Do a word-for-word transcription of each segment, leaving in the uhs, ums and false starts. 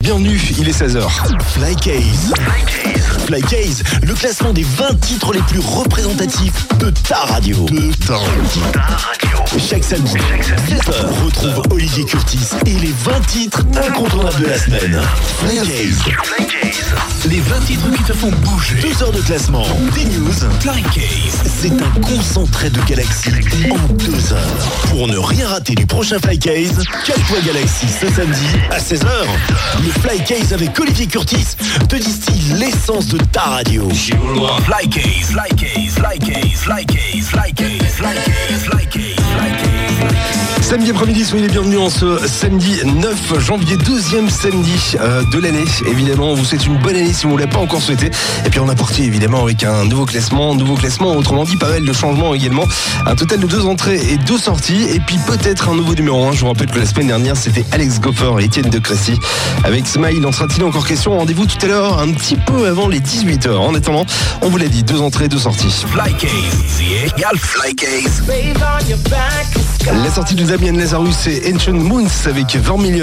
bienvenue, il est seize heures. Flycase. Flycase, le classement des vingt titres les plus représentatifs de ta radio. De ta radio. Chaque samedi, seize heures, retrouve Olivier Curtis et les vingt titres incontournables de la semaine. Flycase. Les vingt titres qui te font bouger. Deux heures de classement, des news. Flycase, c'est un concentré de Galaxy en deux heures. Pour ne rien rater du prochain Flycase, cale-toi Galaxy ce samedi à seize heures. Le Flycase avec Olivier Curtis te distille l'essence de ta radio. Flycase, Flycase, Flycase, Flycase, Flycase, Flycase, Flycase, Flycase. Samedi après-midi, soyez les bienvenus en ce samedi neuf janvier, deuxième samedi euh, de l'année. Évidemment, on vous souhaite une bonne année si vous ne l'avez pas encore souhaité. Et puis on a parti évidemment avec un nouveau classement, nouveau classement, autrement dit pas mal de changements également. Un total de deux entrées et deux sorties. Et puis peut-être un nouveau numéro un. Je vous rappelle que la semaine dernière, c'était Alex Goffer et Étienne de Crécy. Avec Smile, en sera-t-il encore question? Rendez-vous tout à l'heure, un petit peu avant les dix-huit heures. En attendant, on vous l'a dit, deux entrées, deux sorties. Flycase, yeah, Flycase. La sortie de Damien Lazarus et Ancient Moons avec Vermilion.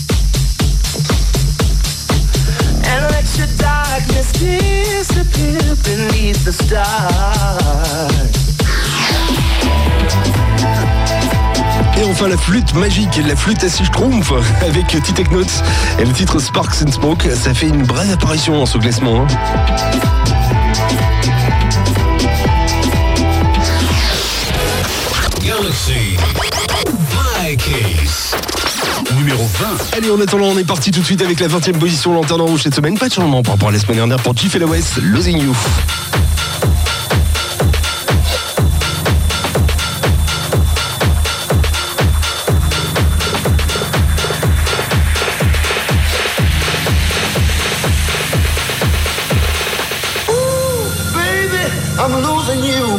Et enfin la flûte magique, la flûte à six schtroumpfs avec T-Tech Notes et le titre Sparks and Smoke. Ça fait une brève apparition dans ce classement. Hein. Galaxy Flycase numéro vingt. Allez, en attendant, on est parti tout de suite avec la vingtième position, lanterne en rouge cette semaine. Pas de changement par rapport à la semaine dernière pour Chief et la West, Losing You. I'm losing you.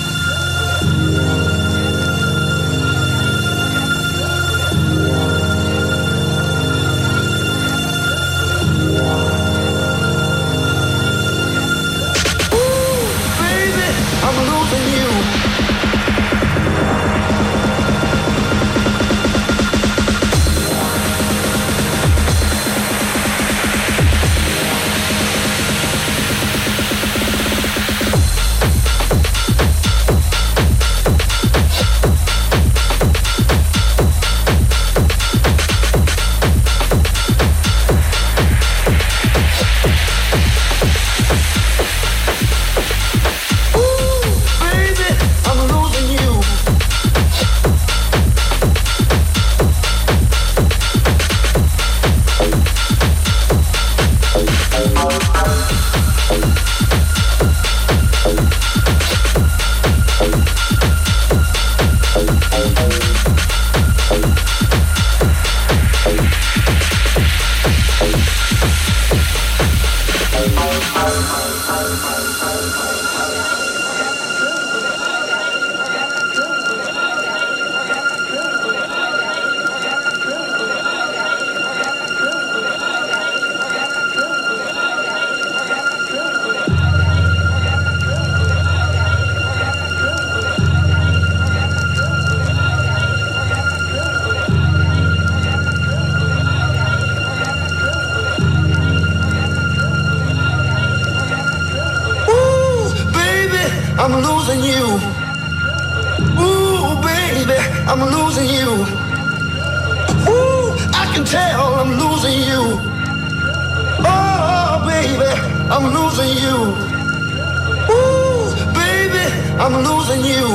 I'm losing you. Ooh, baby, I'm losing you. Ooh, I can tell I'm losing you. Oh, baby, I'm losing you. Ooh, baby, I'm losing you.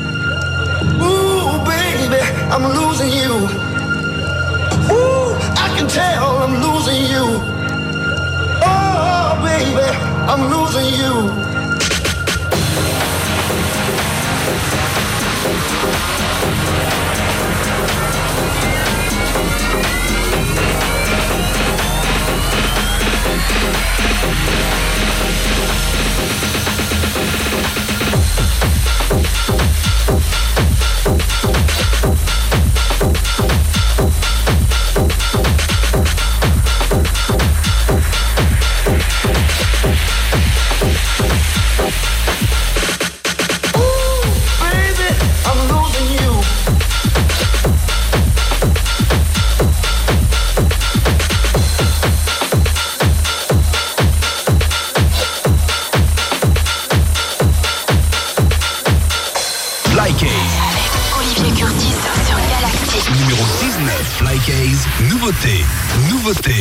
Ooh, baby, I'm losing you. Ooh, I can tell I'm losing you. Oh, baby, I'm losing you. Ooh, baby, I'm losing nouveautés.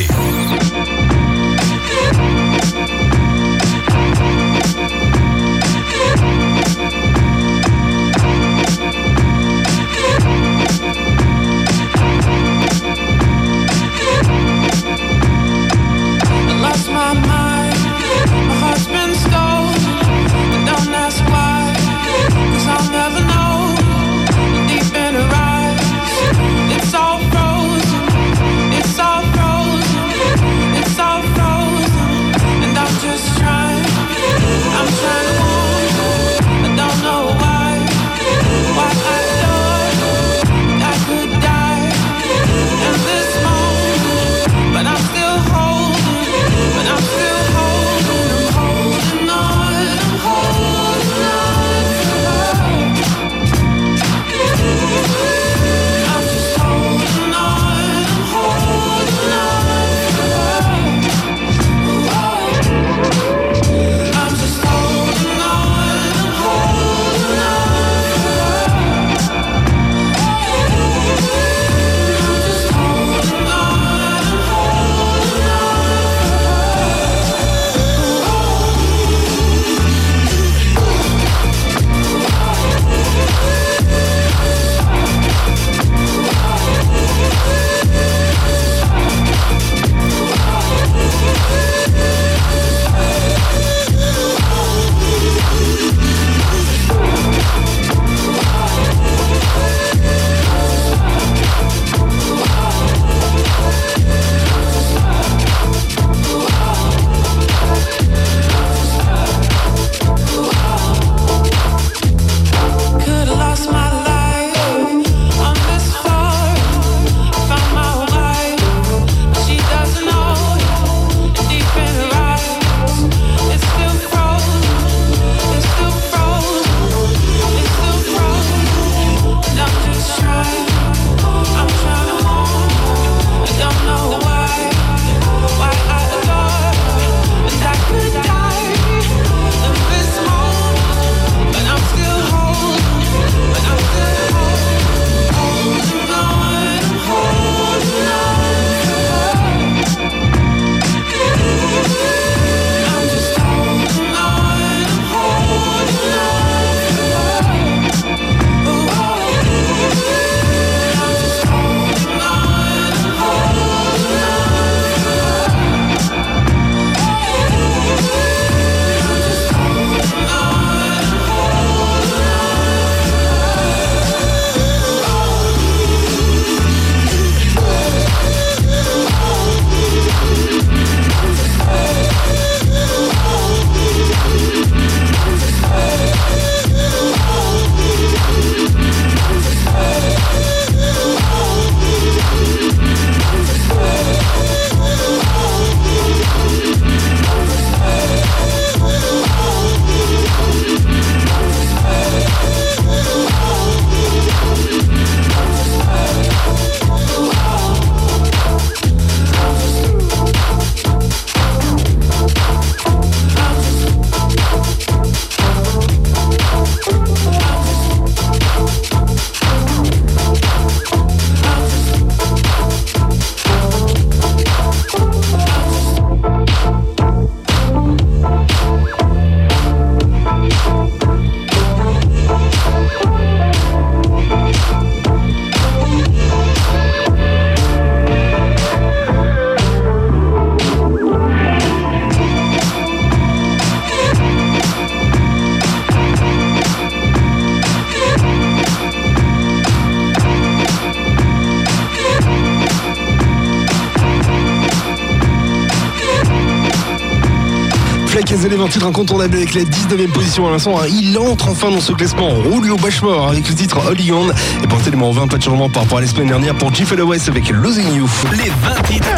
Les vingt titres incontournables avec la dix-neuvième position à l'instant. Il entre enfin dans ce classement. Julio Bashmore avec le titre Holy On. Et pour le numéro vingt, pas de changement par rapport à la semaine dernière pour G F L West avec Losing You. Les vingt titres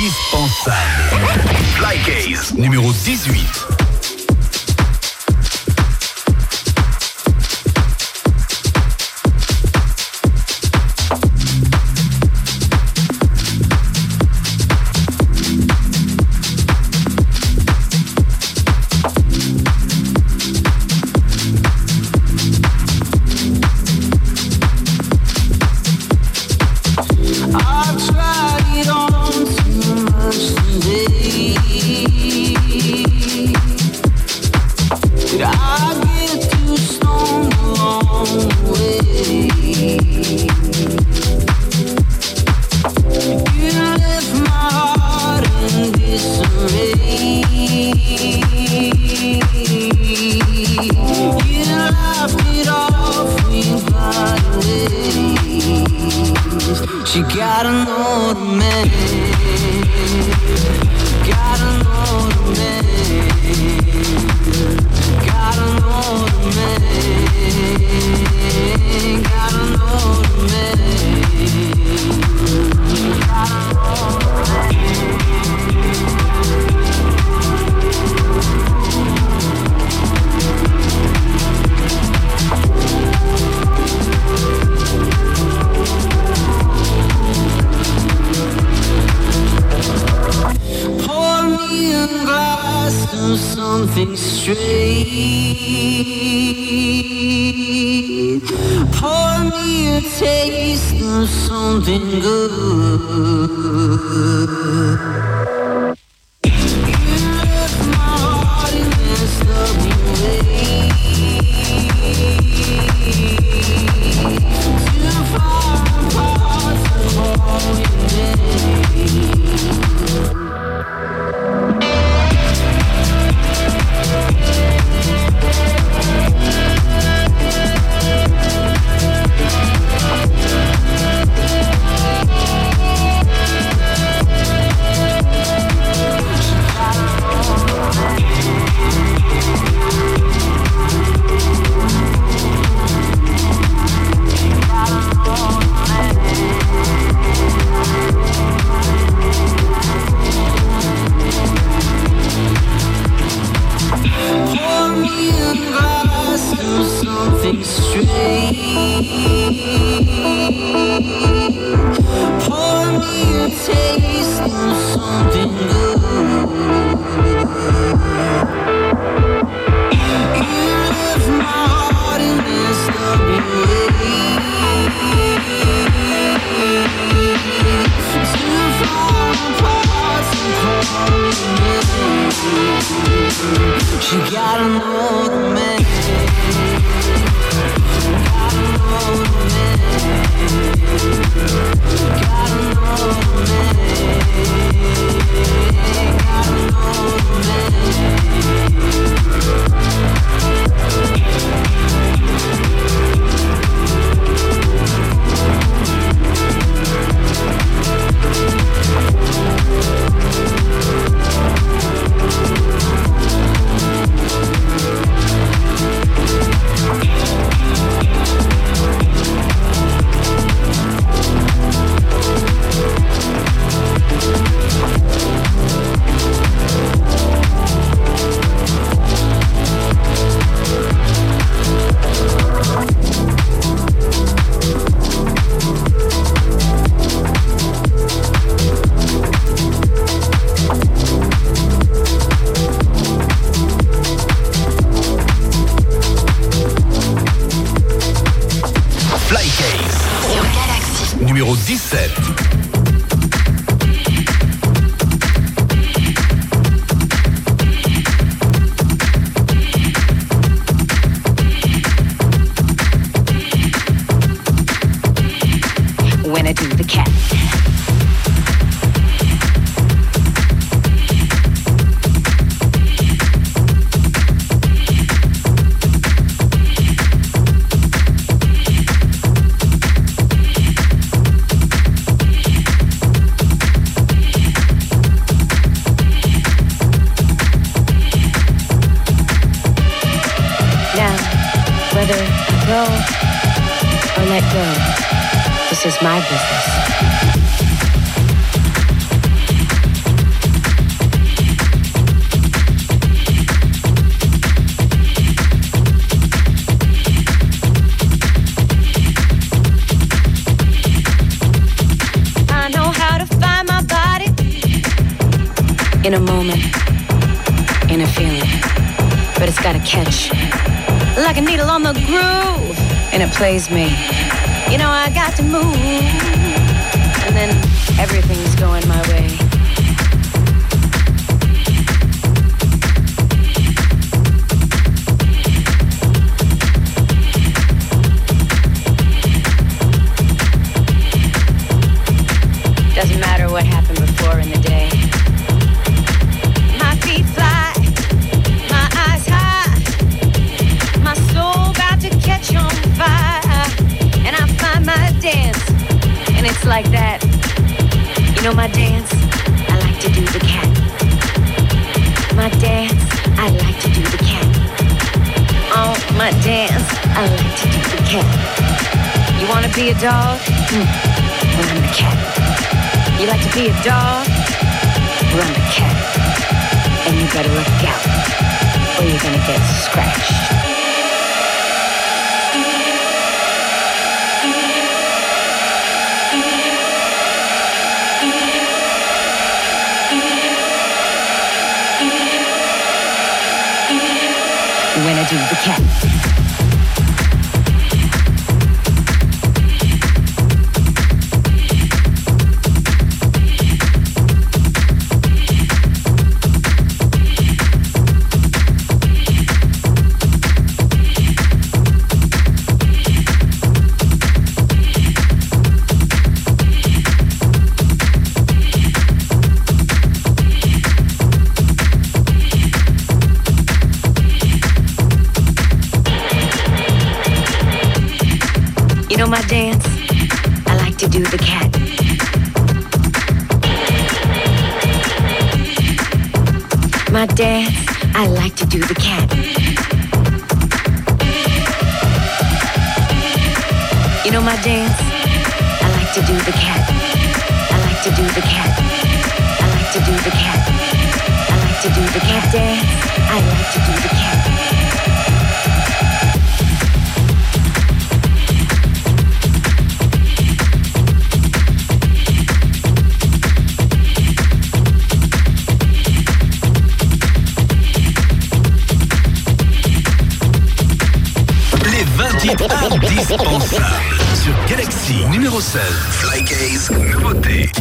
indispensables. Flycase numéro dix-huit. I tried on to of something straight. Pour me a taste of something good. Numéro dix-sept. When I do the cat. Or let go. This is my business. I know how to find my body in a moment, in a feeling, but it's got a catch. Like a needle on the groove, and it plays me. You know I got to move, and then everything's going my way. Doesn't matter what happened before in the day. My feet fly, my eyes high, my soul about to catch on fire, and I find my dance, and it's like that. You know my dance, I like to do the cat. My dance, I like to do the cat. Oh, my dance, I like to do the cat. You wanna be a dog? Mm. Well, I'm the cat. You like to be a dog? Well, I'm the cat. And you better look out, or you're gonna get scratched. do the cat. You know my dance? I like to do the cat. My dance, I like to do the cat. You know my dance? I like to do the cat. I like to do the cat. I like to do the cat. I like to do the cat dance. I like to do the cat. Indispensable sur Galaxy numéro seize. Flycase, nouveauté.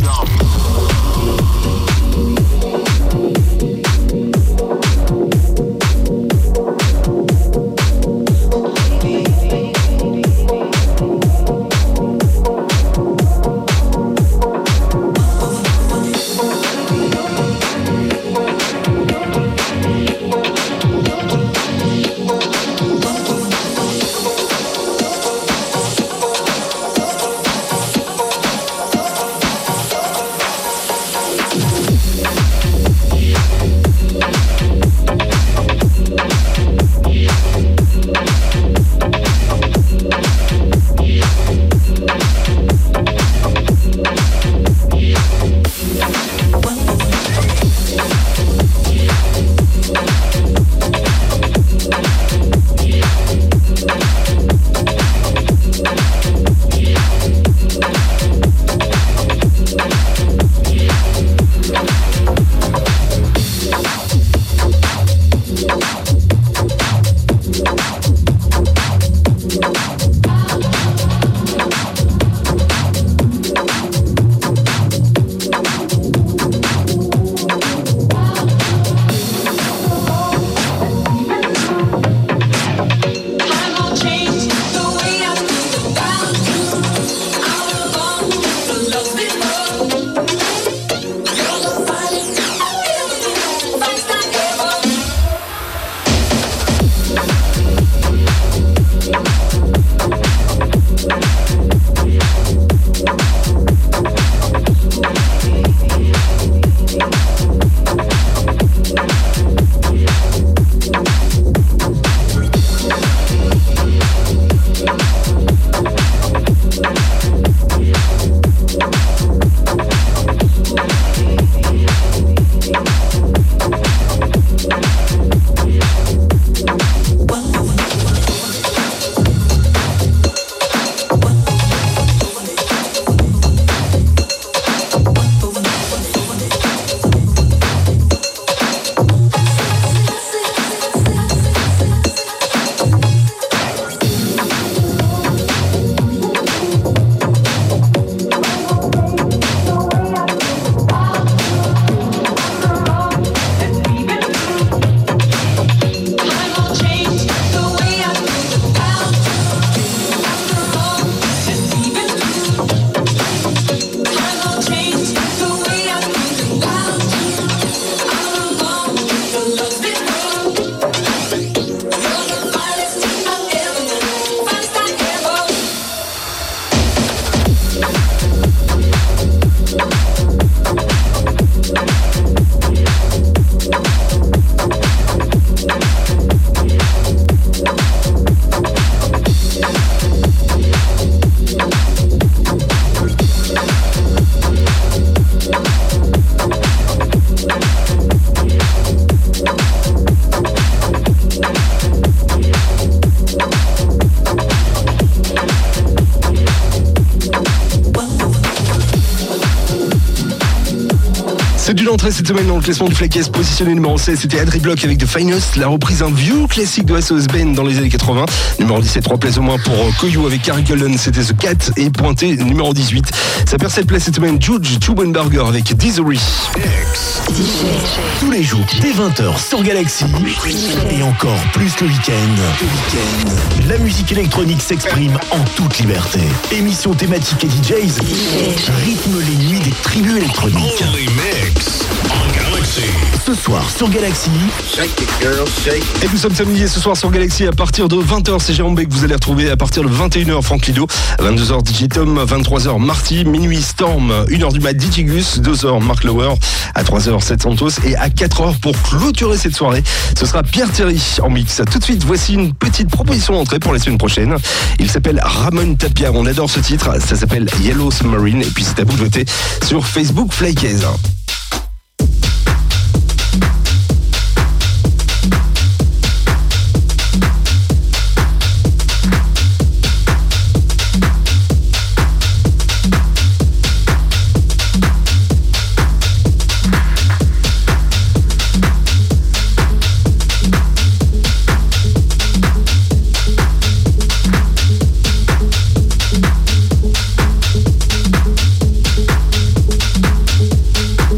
entrée cette semaine dans le classement du Flycase, positionné numéro seize, c'était Adri Block avec The Finest, la reprise d'un vieux classique de S O S Band dans les années quatre-vingts. Numéro dix-sept, trois places au moins pour Koyu avec Carrie Golden, c'était The Cat, et pointé numéro dix-huit. Ça perd cette place cette semaine, Judge Tubenberger avec Disery. Tous les jours, dès vingt heures sur Galaxy, et encore plus le week-end. Le week-end. La musique électronique s'exprime en toute liberté. Émissions thématiques et D Js rythment les nuits des tribus électroniques. Ce soir sur Galaxy, Shake it, girl, shake. Et nous sommes samedi et ce soir sur Galaxy à partir de vingt heures, c'est Jérôme B que vous allez retrouver à partir de vingt et une heures, Franck Lido, vingt-deux heures D J Tom, vingt-trois heures Marty, minuit Storm, une heure du mat D J Gus, deux heures Mark Lower, à trois heures Seth Santos et à quatre heures pour clôturer cette soirée, ce sera Pierre Thierry en mix. Tout de suite, voici une petite proposition d'entrée pour la semaine prochaine. Il s'appelle Ramon Tapia, on adore ce titre, ça s'appelle Yellow Submarine et puis c'est à vous de voter sur Facebook Flycase. Shake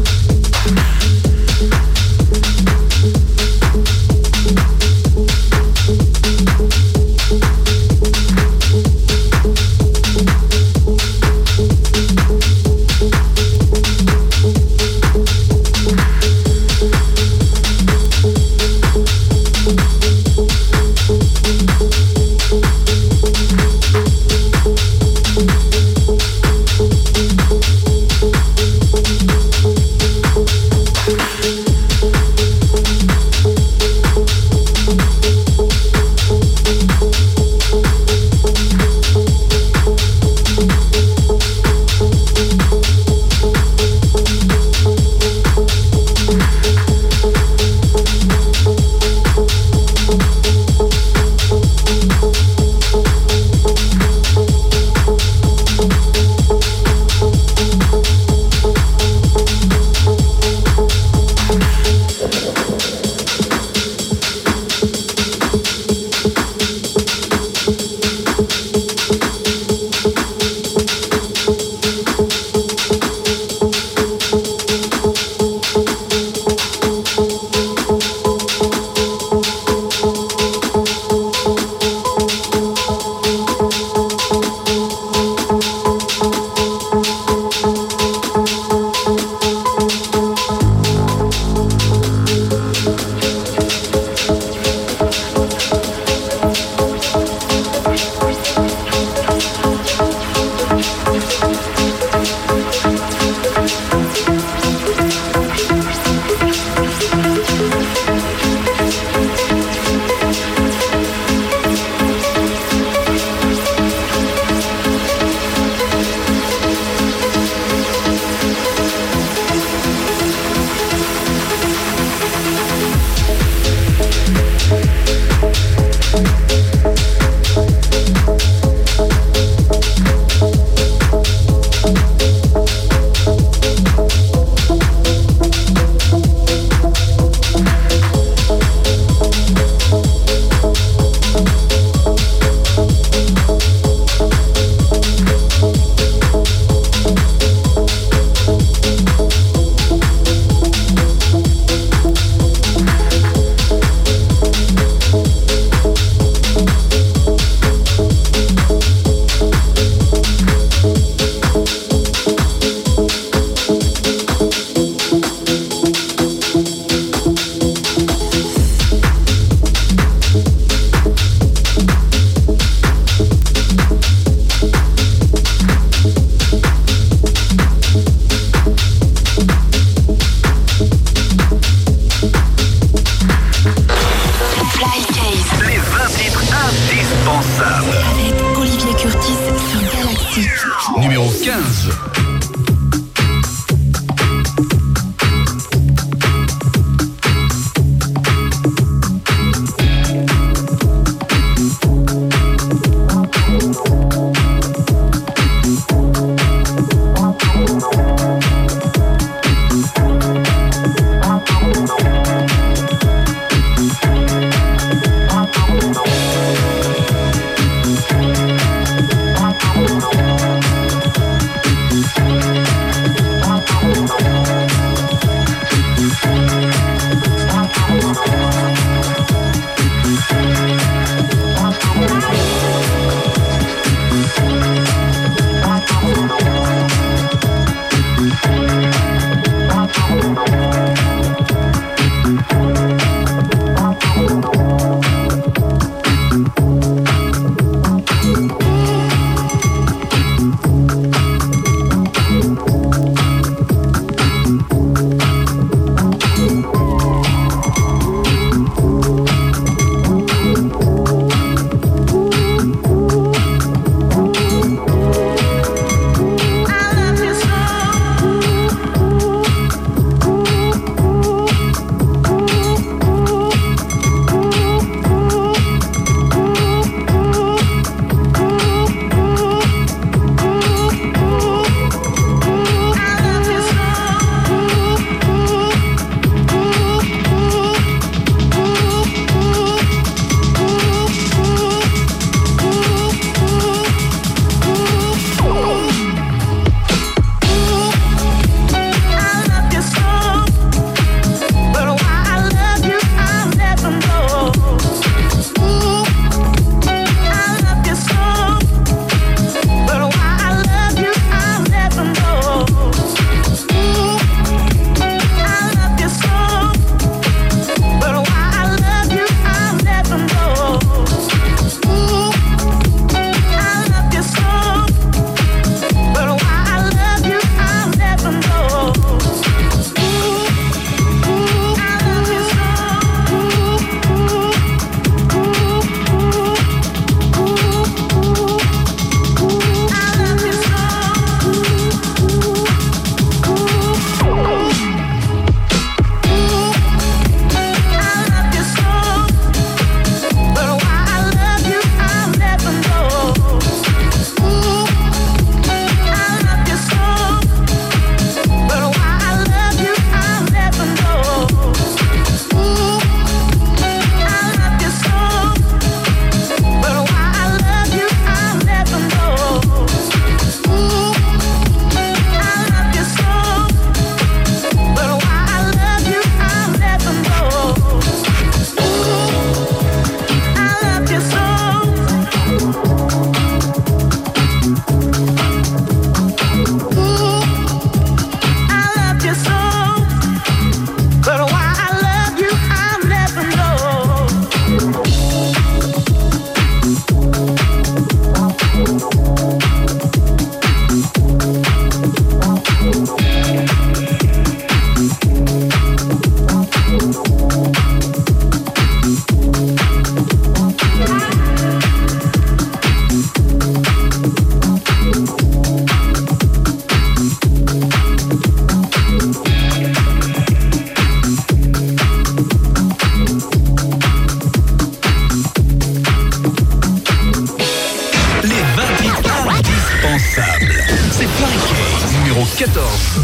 quatorze.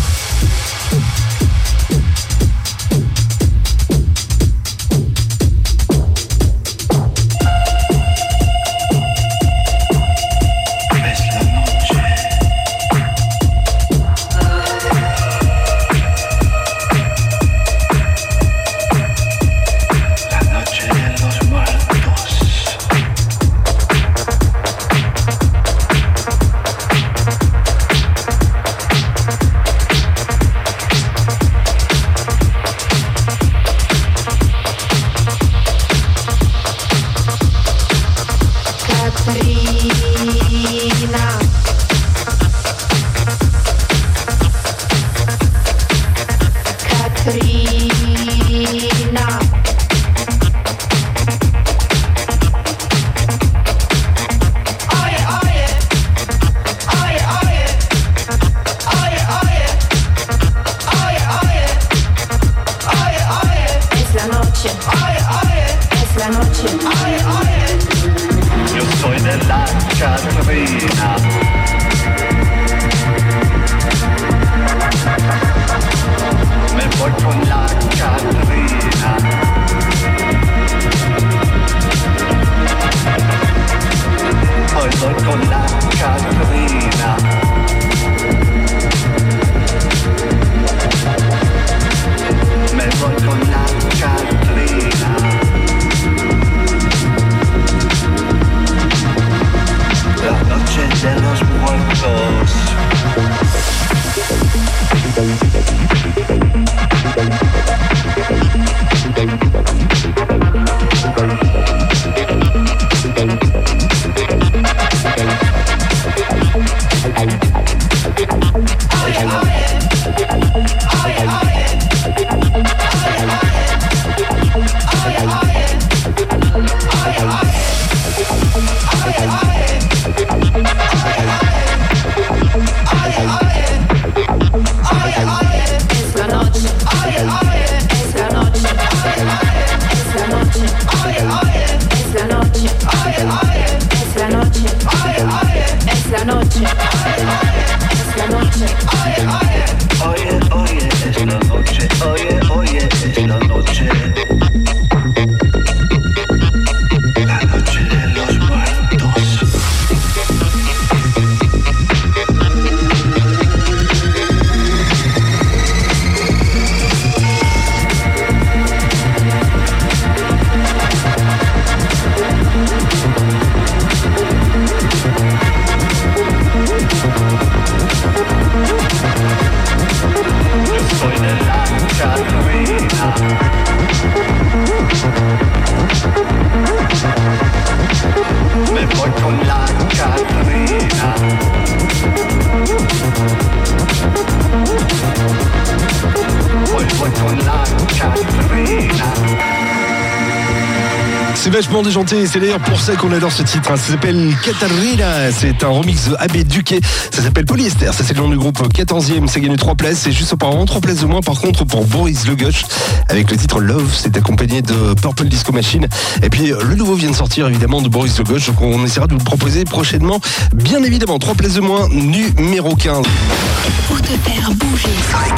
C'est vachement déjanté, c'est d'ailleurs pour ça qu'on adore ce titre. Ça s'appelle Katarina, c'est un remix de A B Duquet. Ça s'appelle Polyester, ça c'est le nom du groupe. quatorzième, c'est gagné trois places. C'est juste auparavant trois places de moins par contre pour Boris Le Gauche avec le titre Love. C'est accompagné de Purple Disco Machine. Et puis le nouveau vient de sortir évidemment de Boris Le Gauche. Donc on essaiera de vous le proposer prochainement. Bien évidemment, trois places de moins, numéro quinze. Pour te faire bouger.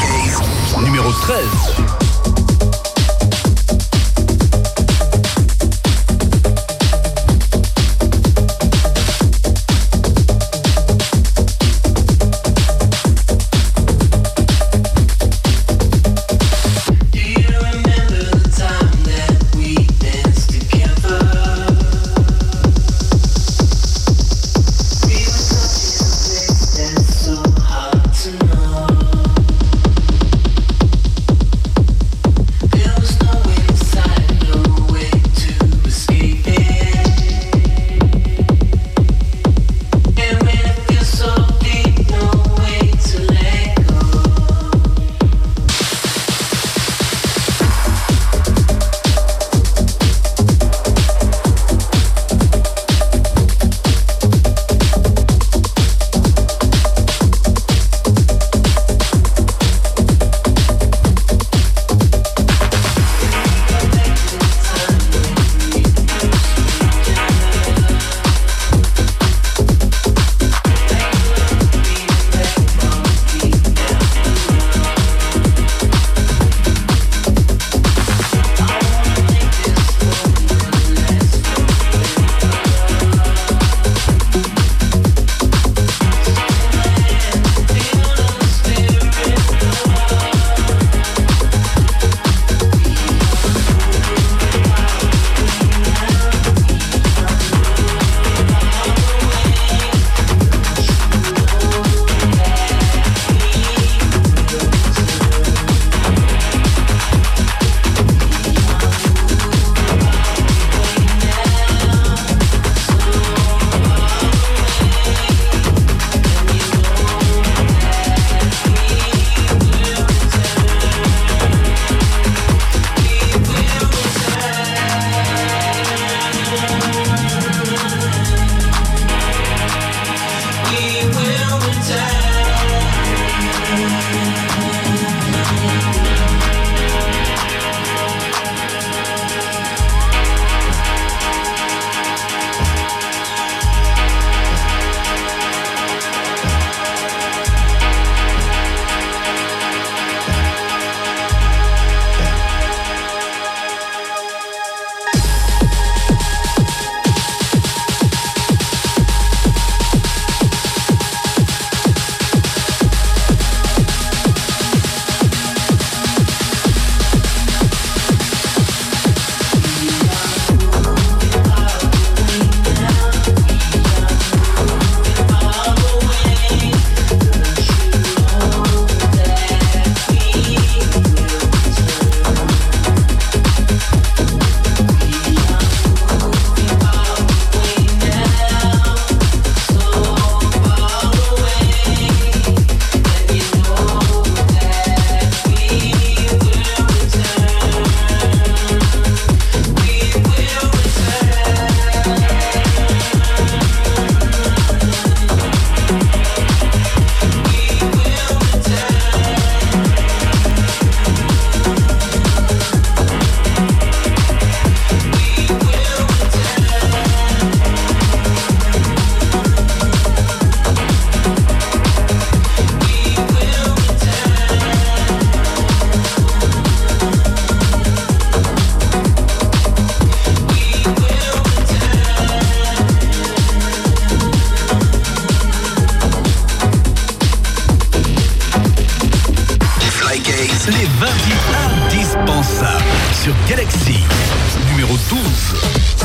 Numéro treize. So hard to know. sur Galaxy, numéro douze.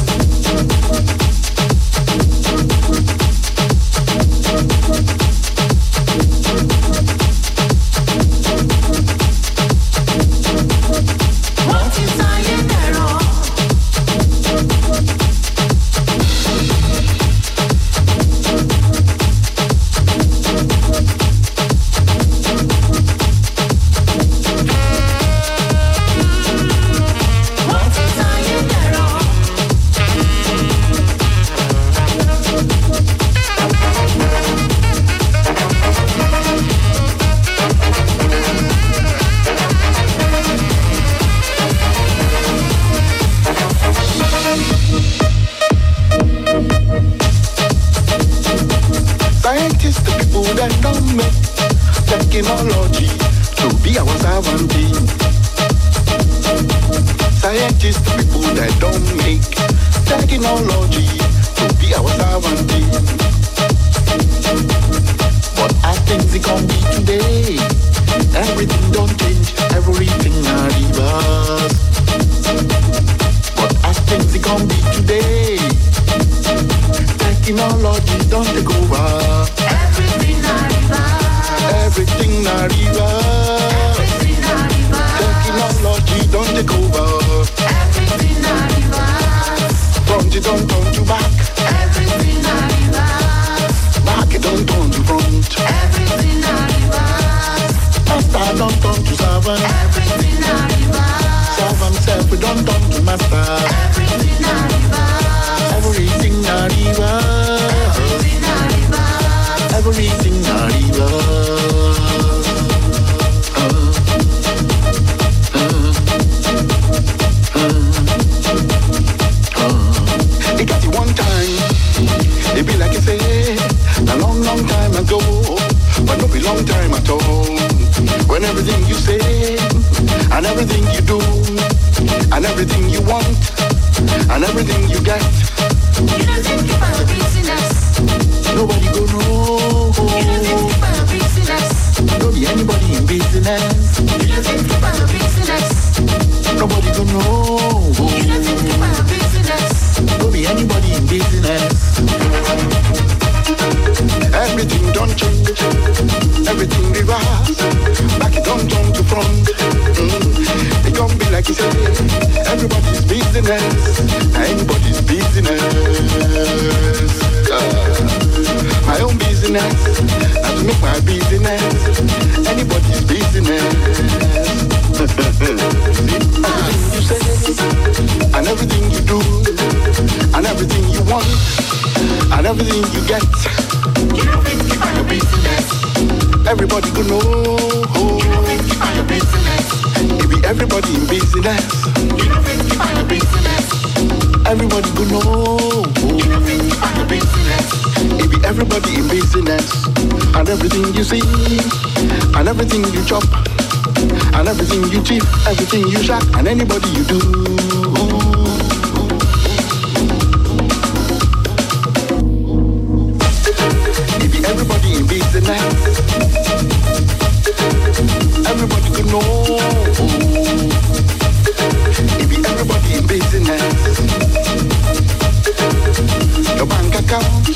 Technology to be our sovereignty. Scientists, the people that don't make technology to be our sovereignty. But as things can be today, everything don't change, everything are reverse. But as things can be today, technology don't take over. Everything are reverse. Everything na reverse. Everything na reverse. Technology don't take over. Everything na reverse. Front it don't turn to back. Everything na reverse. Back it don't turn to front. Everything na reverse. Master don't turn to servant. Everything na reverse. Servant self don't turn to master. Everything na reverse. Everything na reverse. Everything na reverse. Everything na reverse. It be like you say, a long, long time ago, but not be long time at all. When everything you say, and everything you do, and everything you want, and everything you get, you don't think about the business. Nobody go know. You don't think about the business. Don't be anybody in business. You don't think about the business. Nobody go know. You don't think about the business. Don't be anybody in business. Everything don't change, everything reverse. Back it don't turn to front. Mm. It can't be like you say, everybody's business, anybody's business. Uh, my own business, and to make my business, anybody's business. Everything you say, and everything you do, and everything you want, and everything you get, you know it's about your business. Everybody go know. You know it's about your business. It be everybody in business. You know it's about your business. Everybody go know. You know it's about your business. It be everybody in business. And everything you see, and everything you chop, and everything you cheap, everything you shop, and anybody you do. Everybody in business. Everybody can know. It be everybody in business. Your bank account,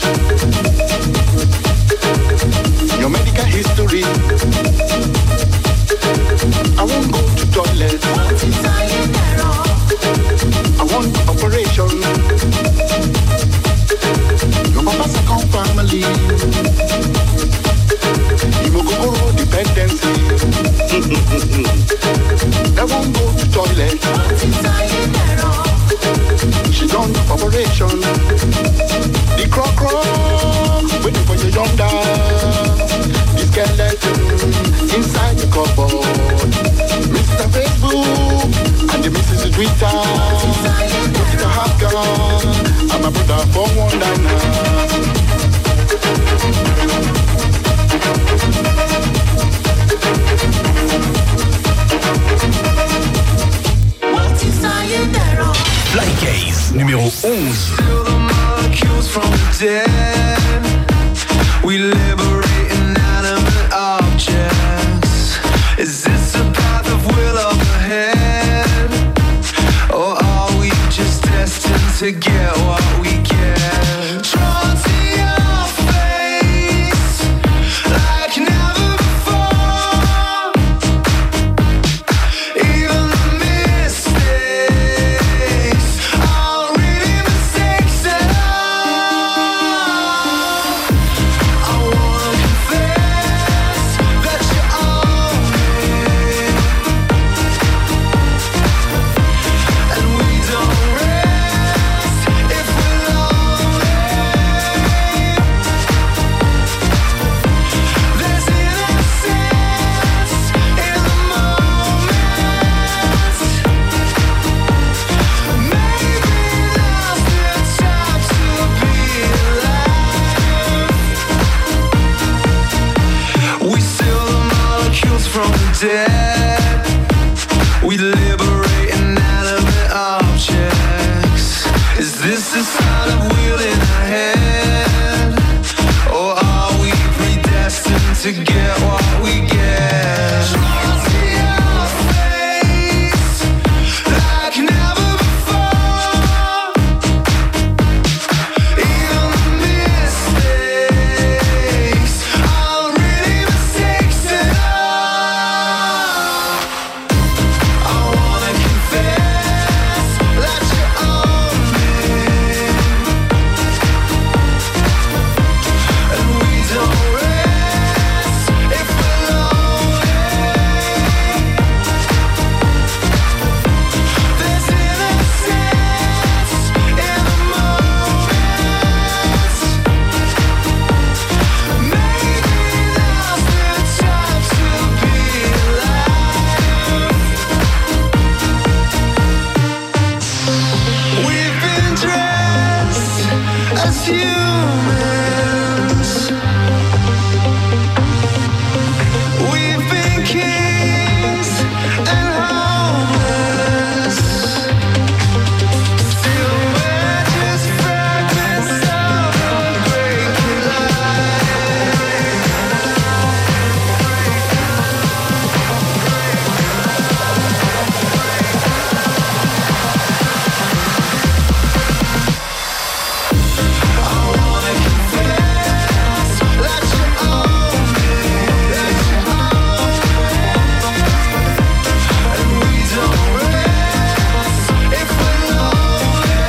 your medical history. I won't go to toilet. I want operation. Your mama's account family. You will go dependency. I won't go to toilet. She done the operation. The croc croc waiting for your yonder. The skeleton inside the cupboard. Mister Facebook and the Missus Twitter. Put it a hot gun. I'm a brother for one diner. Flycase numéro onze. We liberate inanimate objects. Is this a path of will up ahead? to get what we get. Drawn to your face like never before. Even the mistakes aren't really mistakes at all. I wanna confess that you own me, and we don't rest if we're lonely. There's innocence in the moment. Maybe now's the time to be alive. We steal the molecules from the dead. We liberate inanimate objects. Is this the sound of wheel in our head? Or are we predestined to get what we get? Drawn to your face like never before. Even the mistakes aren't really mistakes at all. I wanna confess that you own me, and we don't rest if we're lonely. There's innocence in the moment. Maybe now's the time to be alive. We've been dressed as humans. We've been kings and homeless. Still we're just fragments of a breaking life. I wanna confess that you own me, that you own me, and we don't rest if we're lonely.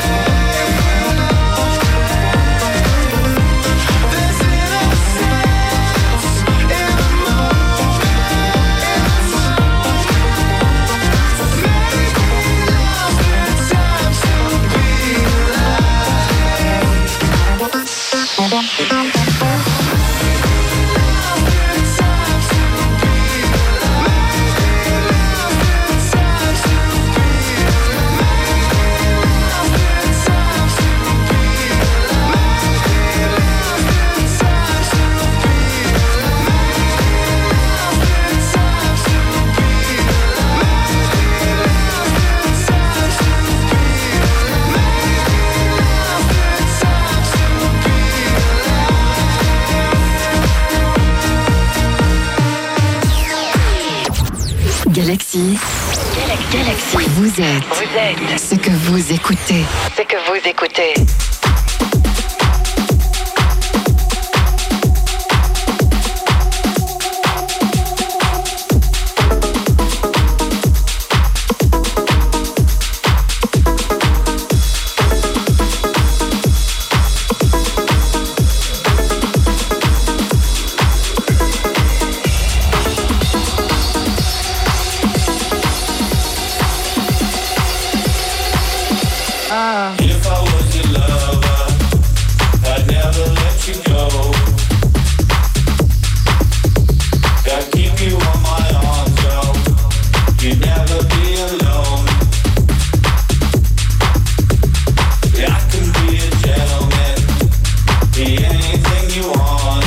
There's innocence in the moment. Maybe now's the time to be alive. Galaxy. Galaxy. Vous êtes. Vous êtes Ce que vous écoutez. ce que vous écoutez. If I was your lover, I'd never let you go. Gotta keep you on my arms, girl. You'd never be alone. Yeah, I can be a gentleman, be anything you want.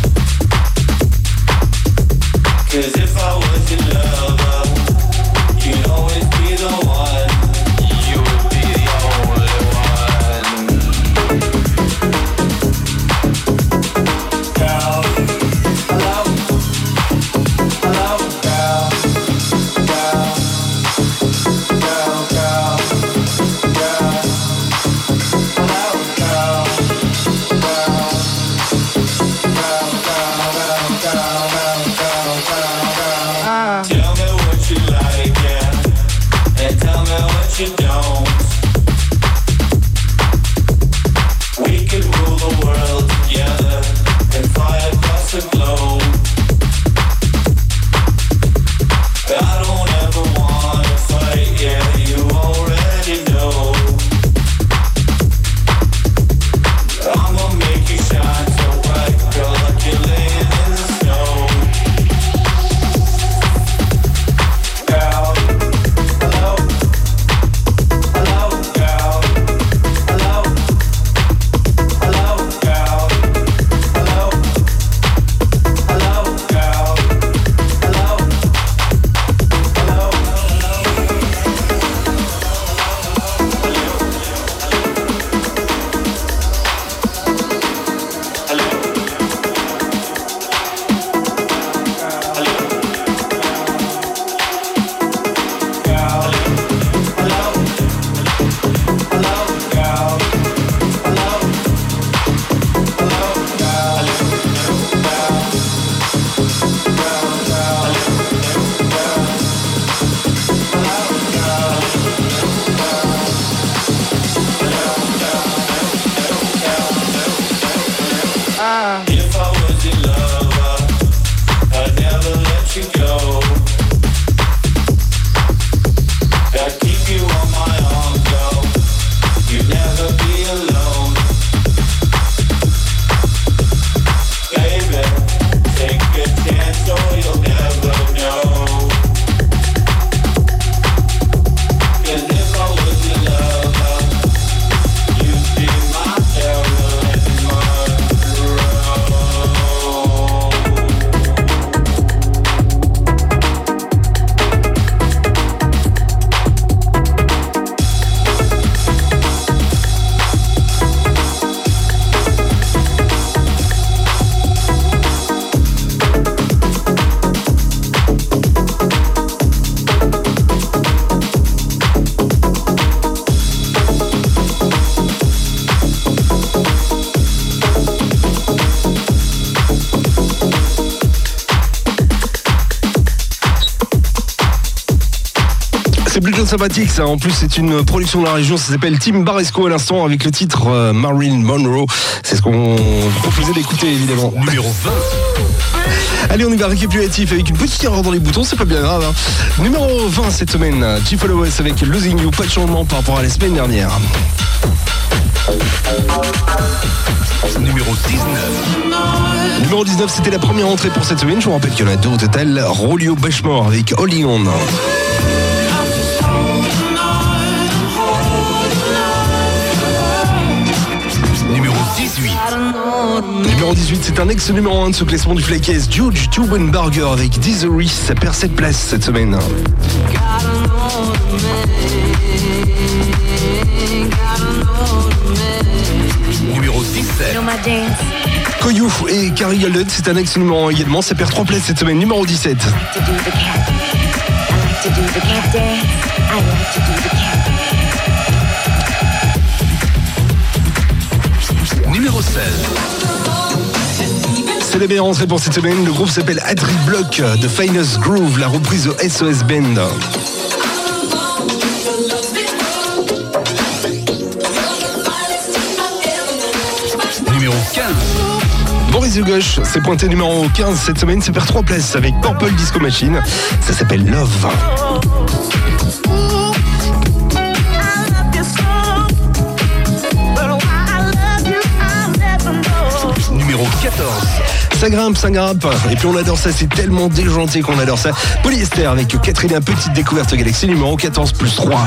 'Cause if I was your lover, you'd always be the one. You would be the only one. plutôt sympathique ça. En plus, c'est une production de la région. Ça s'appelle Team Baresco à l'instant avec le titre euh, Marilyn Monroe. C'est ce qu'on proposait d'écouter évidemment. Numéro vingt. Allez, on y va récapitulatif avec une petite erreur dans les boutons, c'est pas bien grave. Hein. Numéro vingt cette semaine, G Followers avec Losing You. Pas de changement par rapport à la semaine dernière. Numéro dix-neuf. Numéro dix-neuf, c'était la première entrée pour cette semaine. Je vous rappelle qu'il y en a deux au total. Rolio Bashmore avec Holy On. Numéro dix-huit. Numéro dix-huit, c'est un ex-numéro un de ce classement du Flycase, Juge Tubenberger avec Disery. Ça perd sept places cette semaine. Numéro dix-sept. Koyou et Carrie Golden, c'est un ex numéro un également. Ça perd trois places cette semaine. Numéro dix-sept. Numéro seize. C'est la meilleure entrée pour cette semaine. Le groupe s'appelle Adri Block, The Finest Groove, la reprise de S O S Band. Numéro quinze. Boris de Gauche s'est pointé numéro quinze cette semaine. Ça perd trois places avec Purple Disco Machine. Ça s'appelle Love. Numéro quatorze. Ça grimpe, ça grimpe. Et puis on adore ça, c'est tellement déjanté qu'on adore ça. Polyester avec Catherine, petite découverte Galaxy, numéro quatorze plus trois.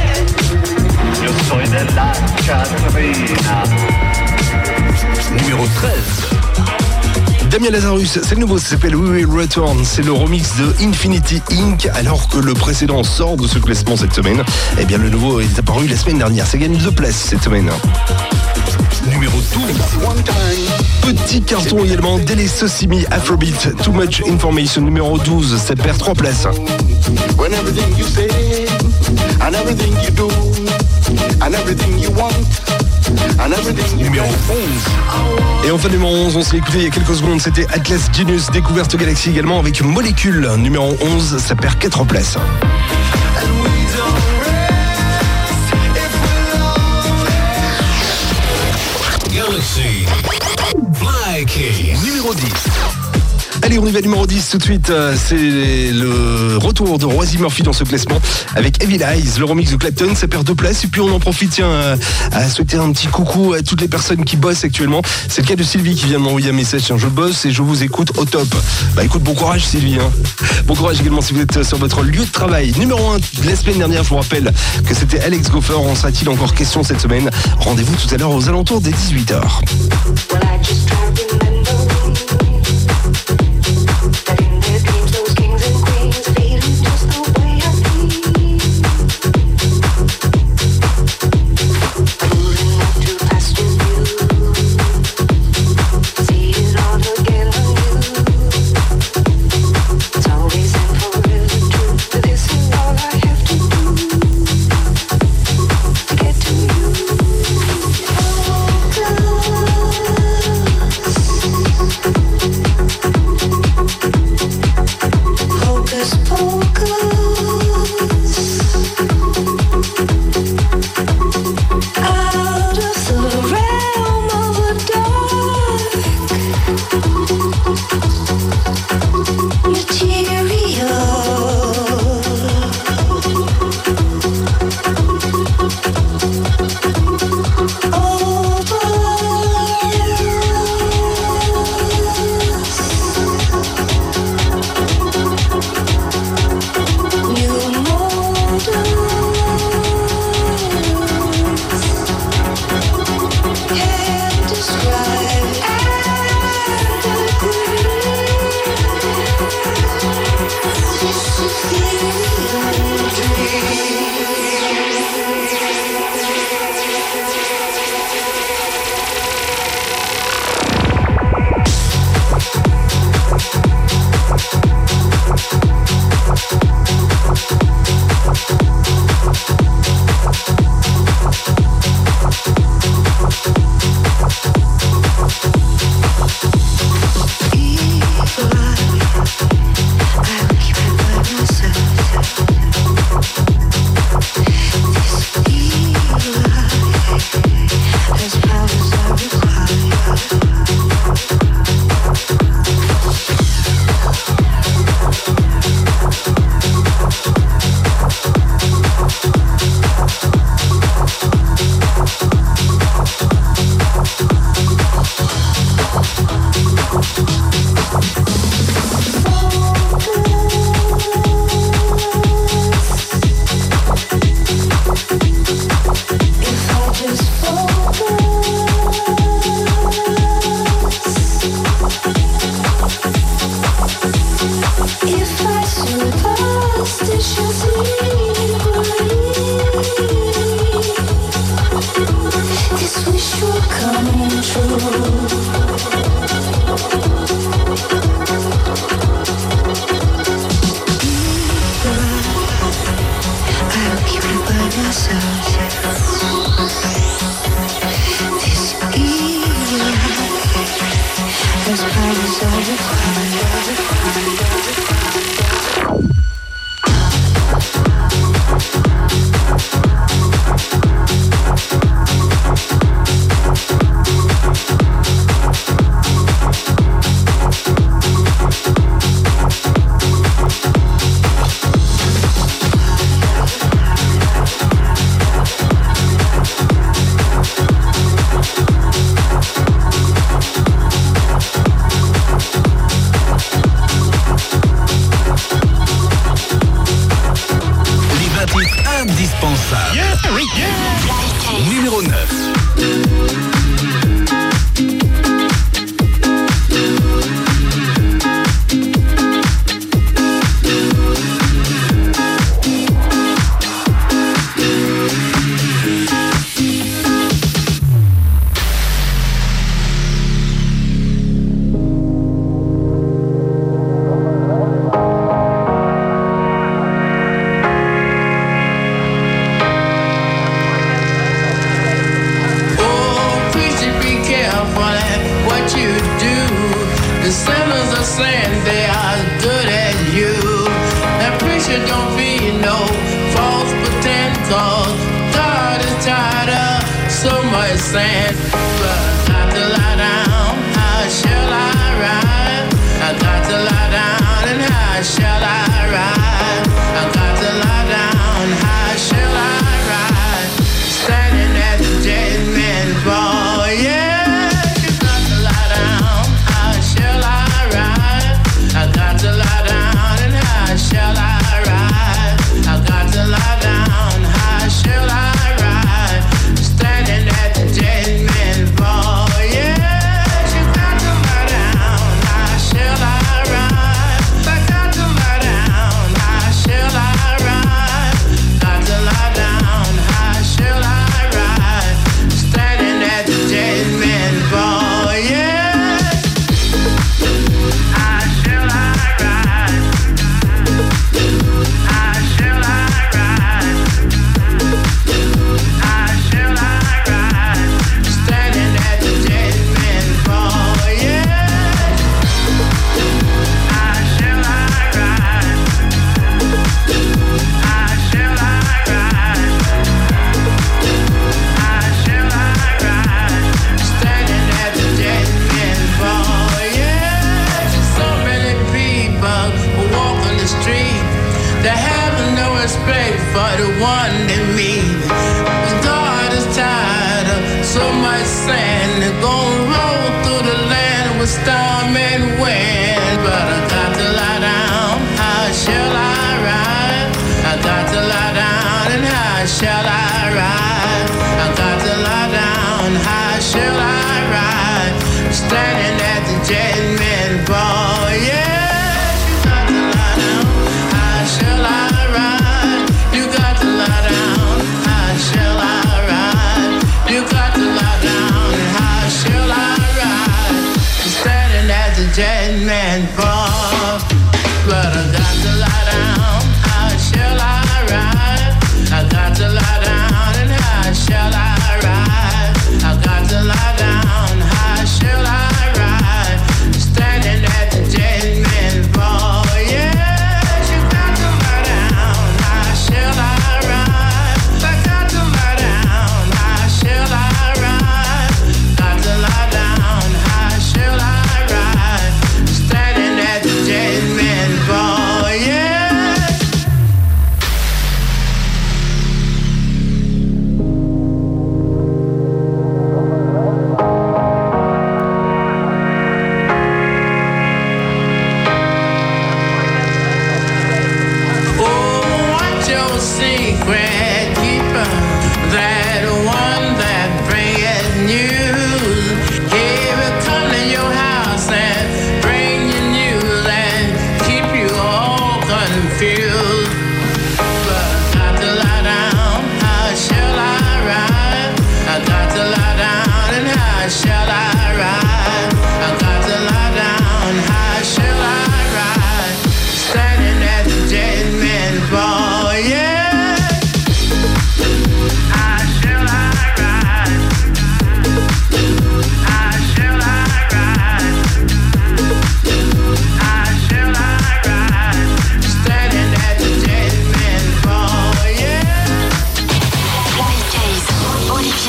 Numéro treize. Damien Lazarus, c'est le nouveau, ça s'appelle We Will Return. C'est le remix de Infinity Incorporated. Alors que le précédent sort de ce classement cette semaine, eh bien le nouveau est apparu la semaine dernière. Ça gagne deux places cette semaine. Numéro douze. Petit carton également, Dele Sosimi, Afrobeat, Too Much Information, numéro douze, ça perd trois places. When everything you say, and everything you do, and everything you want, and everything you Numéro onze. Et enfin numéro onze, on s'est écouté il y a quelques secondes, c'était Atlas Genius, découverte Galaxy également avec Molécule, numéro onze, ça perd quatre places. Galaxy. Flycase. Numéro dix. Allez, on y va numéro dix tout de suite. C'est le retour de Rosie Murphy dans ce classement avec Evil Eyes, le remix de Clapton. Ça perd deux places. Et puis on en profite tiens, à souhaiter un petit coucou à toutes les personnes qui bossent actuellement. C'est le cas de Sylvie qui vient de m'envoyer un message. Tiens, je bosse et je vous écoute au top. Bah écoute, bon courage Sylvie. Hein. Bon courage également si vous êtes sur votre lieu de travail. Numéro un de la semaine dernière, je vous rappelle que c'était Alex Goffer. En sera-t-il encore question cette semaine? Rendez-vous tout à l'heure aux alentours des dix-huit heures. Numéro neuf.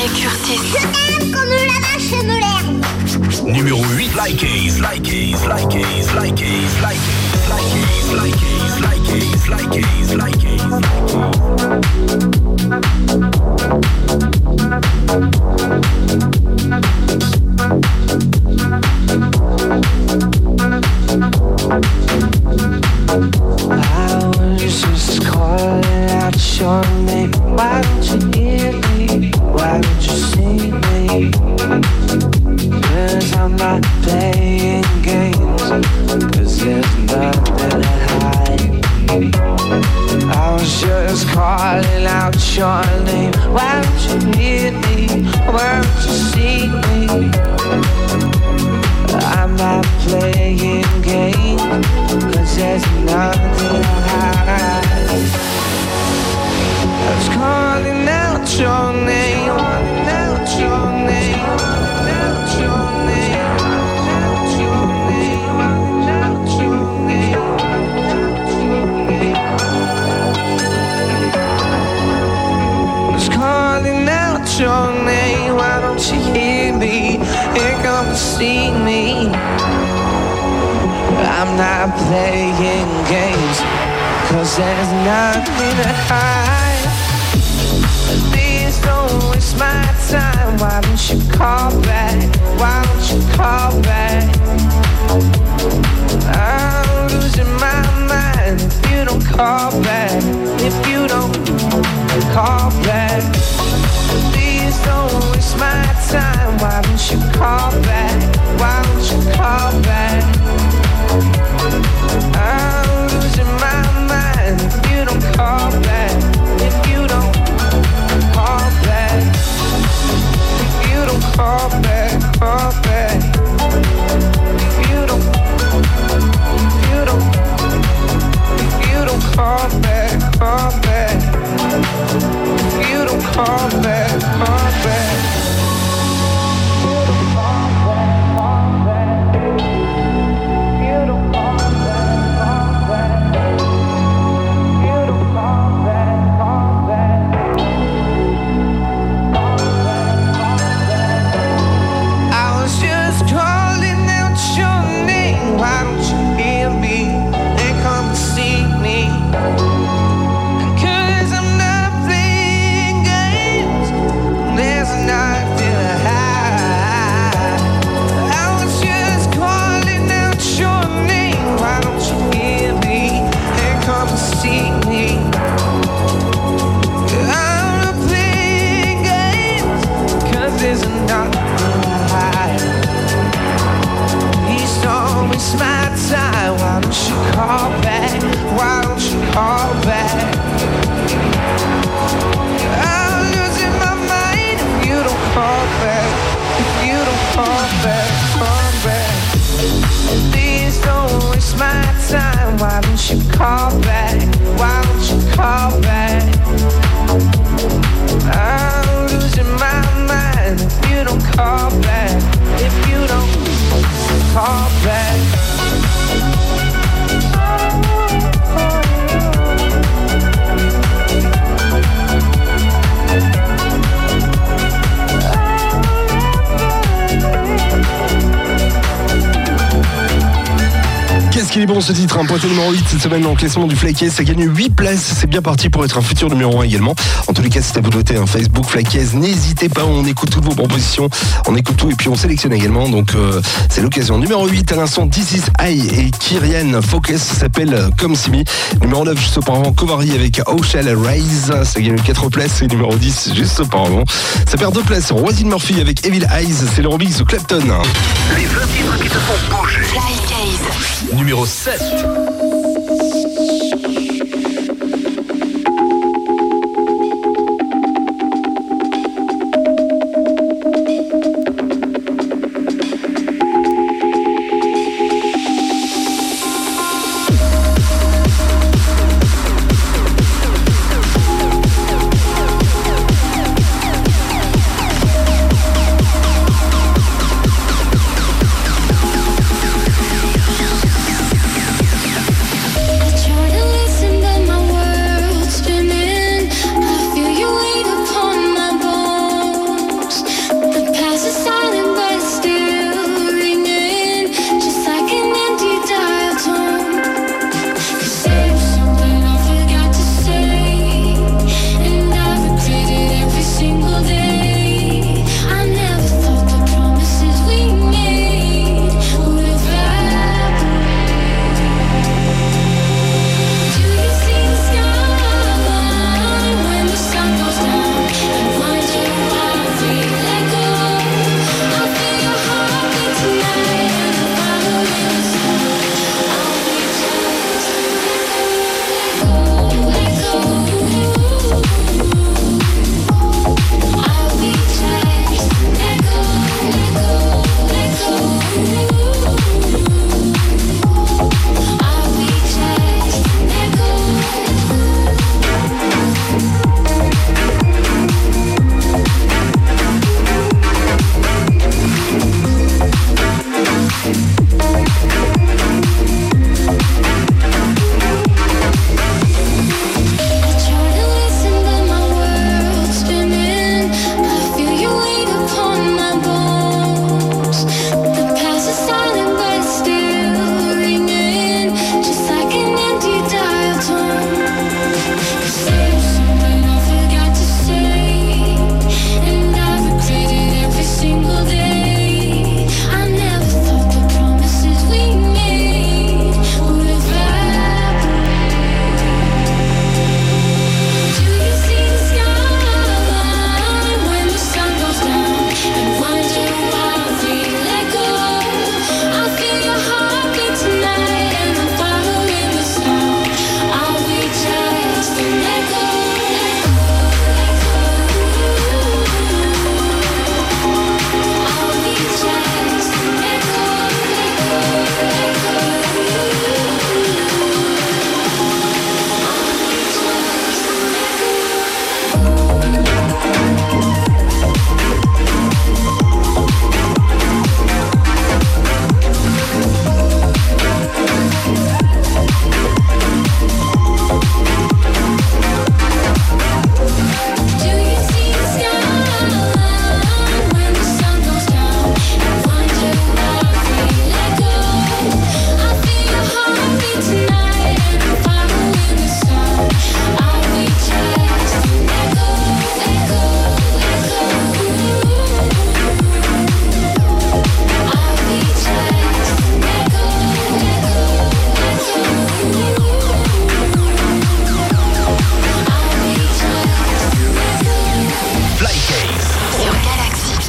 Curtis. Je t'aime comme la vache aime l'herbe. Numéro huit. Like Ace, like Ace, like Ace, like Ace, like Ace, like Ace, like Ace, like Ace, like Ace, I was just calling out your name. Why don't you hear me? Why don't you see me? Cause I'm not playing games. Cause there's nothing to hide. I was just calling out your name. Why don't you hear me? Why don't you see me? I'm not playing games. Cause there's nothing to hide. I was calling out your name, calling out your name, calling out your name, calling out your name, calling out your name, I was calling out your name. Why don't you hear me and come and see me? I'm not playing games, cause there's nothing to hide. Please don't waste my time. Why don't you call back? Why don't you call back? I'm losing my mind if you don't call back. If you don't call back. Please don't waste my time. Why don't you call back? Why don't you call back? I'm losing my mind if you don't call back. If you don't call back. If you don't call back, call back. If you don't, if you don't, if you don't call back, call back. If you don't call back, call back. Why don't you hear me and come and see me? Cause I'm not playing games. There's nothing to hide. I was just calling out your name. Why don't you hear me and come and see me? I'm not playing games. Cause there's nothing to hide. Don't waste my time. Why don't you call back? Why don't you call back? I'm losing my mind if you don't call back. If you don't call back, call back. Please don't waste my time. Why don't you call back? Why don't you call back? I'm losing my mind if you don't call back. If you don't call back. Qu'est-ce qu'il est bon ce titre, un pointé numéro huit cette semaine dans le classement du Flycase, ça gagne huit places, c'est bien parti pour être un futur numéro un également. En tous les cas, c'est à vous de voter, un Facebook Flycase, n'hésitez pas, on écoute toutes vos propositions, on écoute tout et puis on sélectionne également, donc euh, c'est l'occasion. Numéro huit à l'instant, This Is I et Kyrian Focus, s'appelle Comme Simi. Numéro neuf, juste auparavant, Covari avec How Shall I Rise, ça gagne quatre places, et numéro dix, juste auparavant, ça perd deux places, Roisin Murphy avec Evil Eyes, c'est le remix de Clapton. Les vingt titres qui te font bouger. Flycase. Numéro sept. Try to live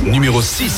numéro six.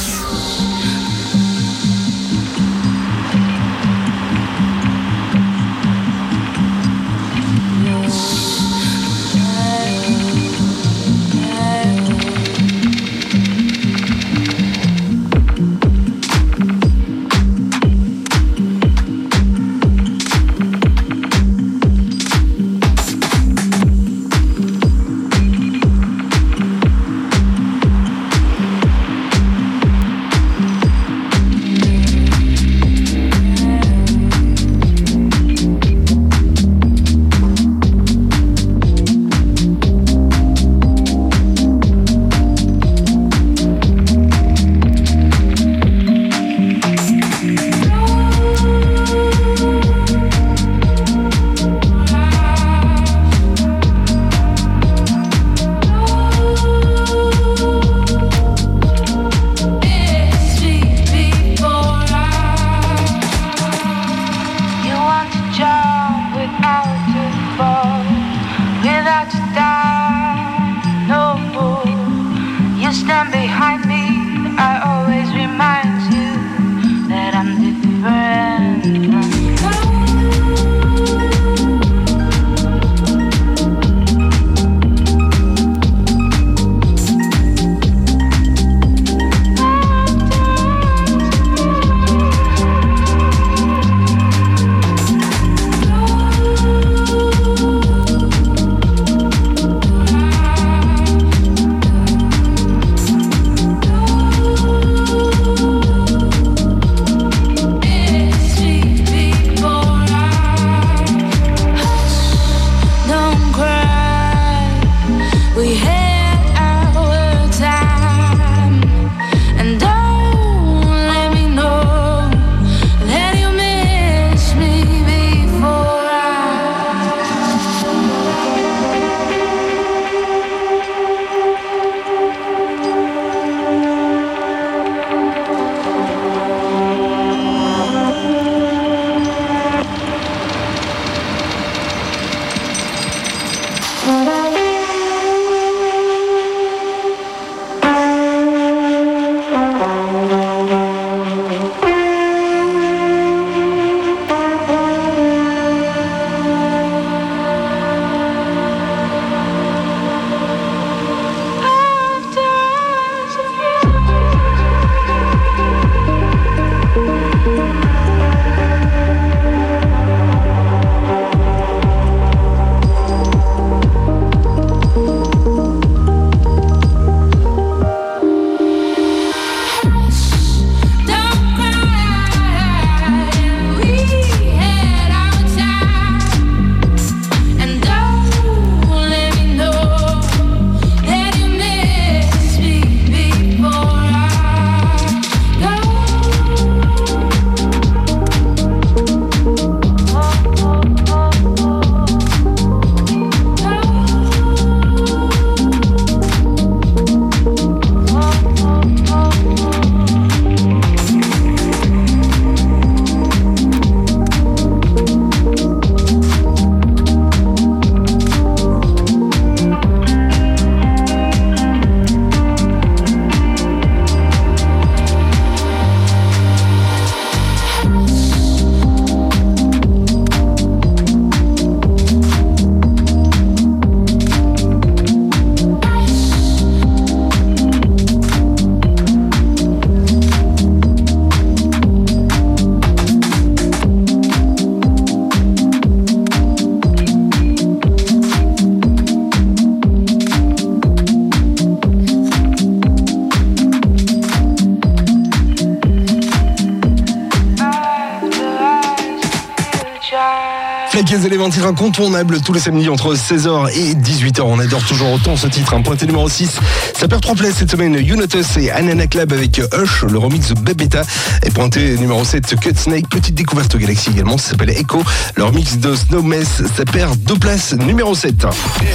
Flakeys Element, titre incontournable tous les samedis entre seize heures et dix-huit heures. On adore toujours autant ce titre. Hein. Pointé numéro six. Ça perd trois places cette semaine. Unotus et Anana Club avec Hush, le remix de Bebeta. Et pointé numéro sept, Cut Snake. Petite découverte au Galaxy également. Ça s'appelle Echo. Le remix de Snowmess. Ça perd deux places. Numéro sept.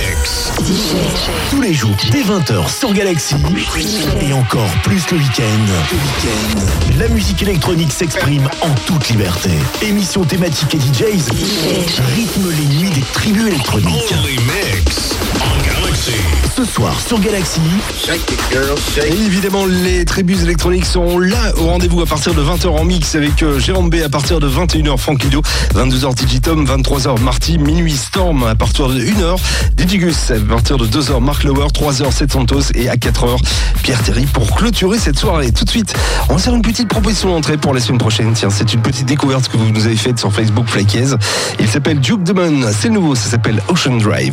Tous les jours, dès vingt heures sur Galaxy. Et encore plus le week-end. Le week-end. La musique électronique s'exprime en toute liberté. Émission thématique et D Js rythme les nuits des tribus électroniques. Galaxy. Ce soir sur Galaxy. Shake it, girl, shake. Et évidemment, les tribus électroniques sont là au rendez-vous à partir de vingt heures en mix avec euh, Jérôme B à partir de vingt et une heures, Franck Lido, vingt-deux heures Digitom, vingt-trois heures Marty, minuit Storm à partir de une heure, Digigus à partir de deux heures, Mark Lower, trois heures Seth Santos et à quatre heures Pierre Terry pour clôturer cette soirée. Tout de suite, on va faire une petite proposition d'entrée pour la semaine prochaine. Tiens, c'est une petite découverte que vous nous avez faite sur Facebook Flycase. Il s'appelle Duke Demon, c'est nouveau, ça s'appelle Ocean Drive.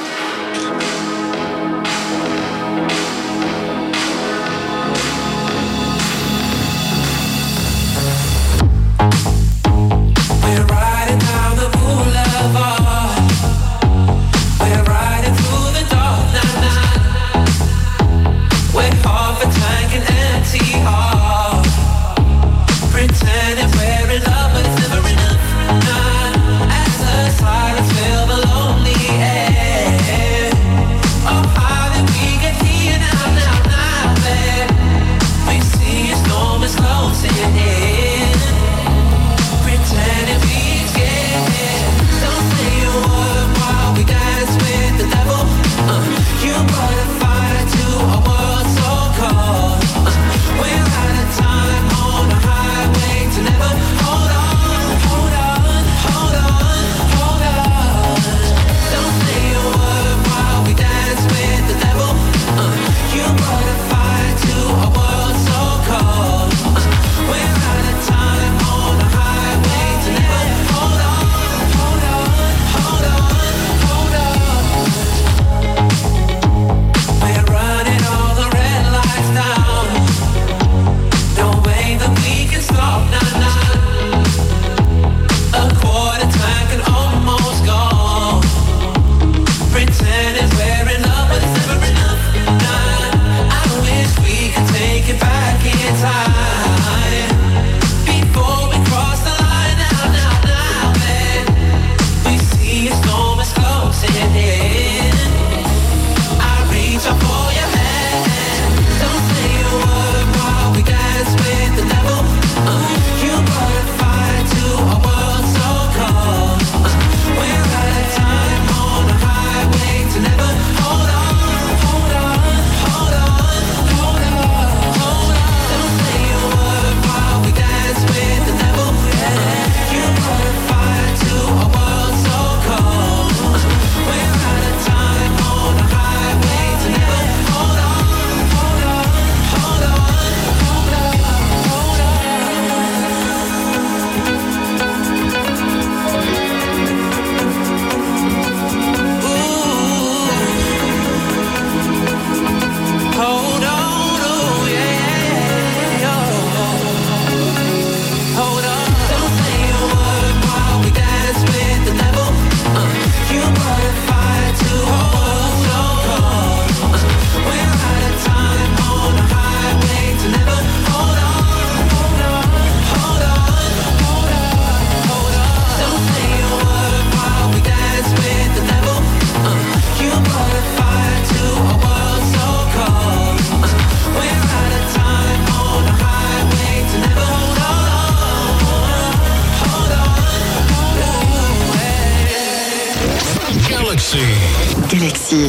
Galaxy.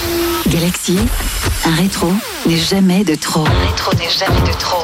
Galaxy, un rétro n'est jamais de trop. Un rétro n'est jamais de trop.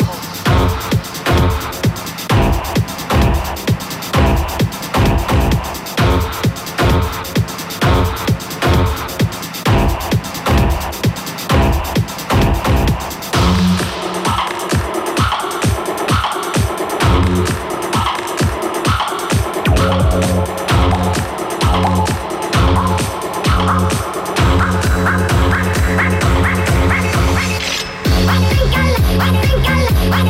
I think I like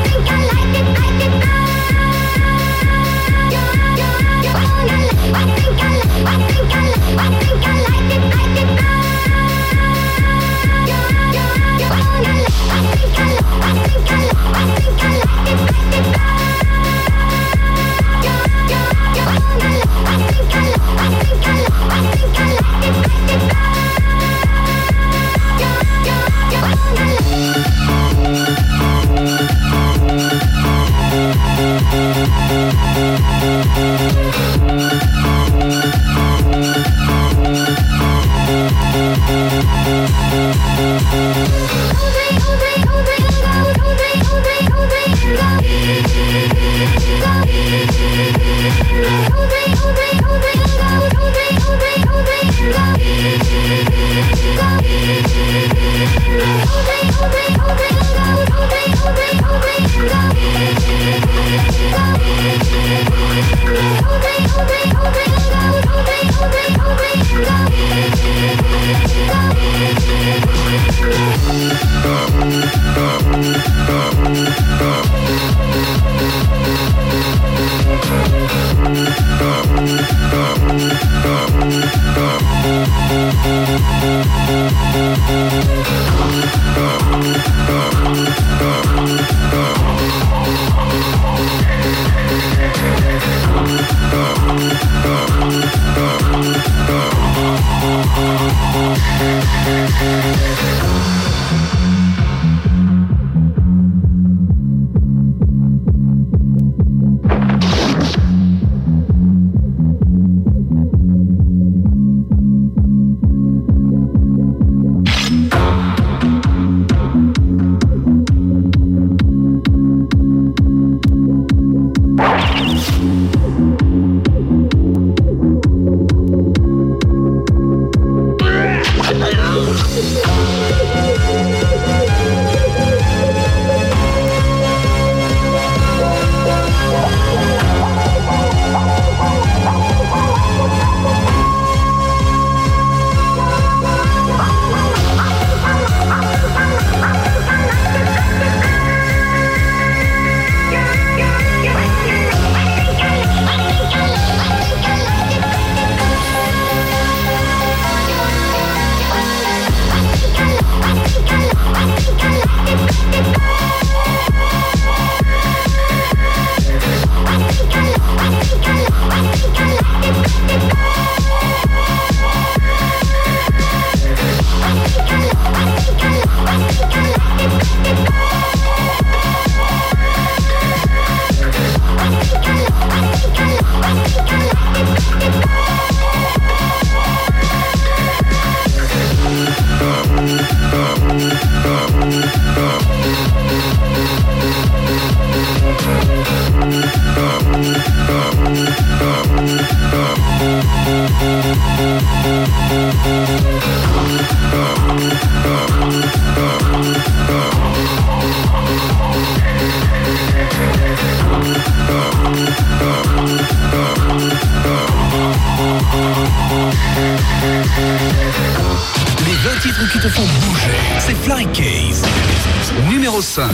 Les vingt titres qui te font bouger, c'est Fly Case, numéro cinq.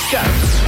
Pascal.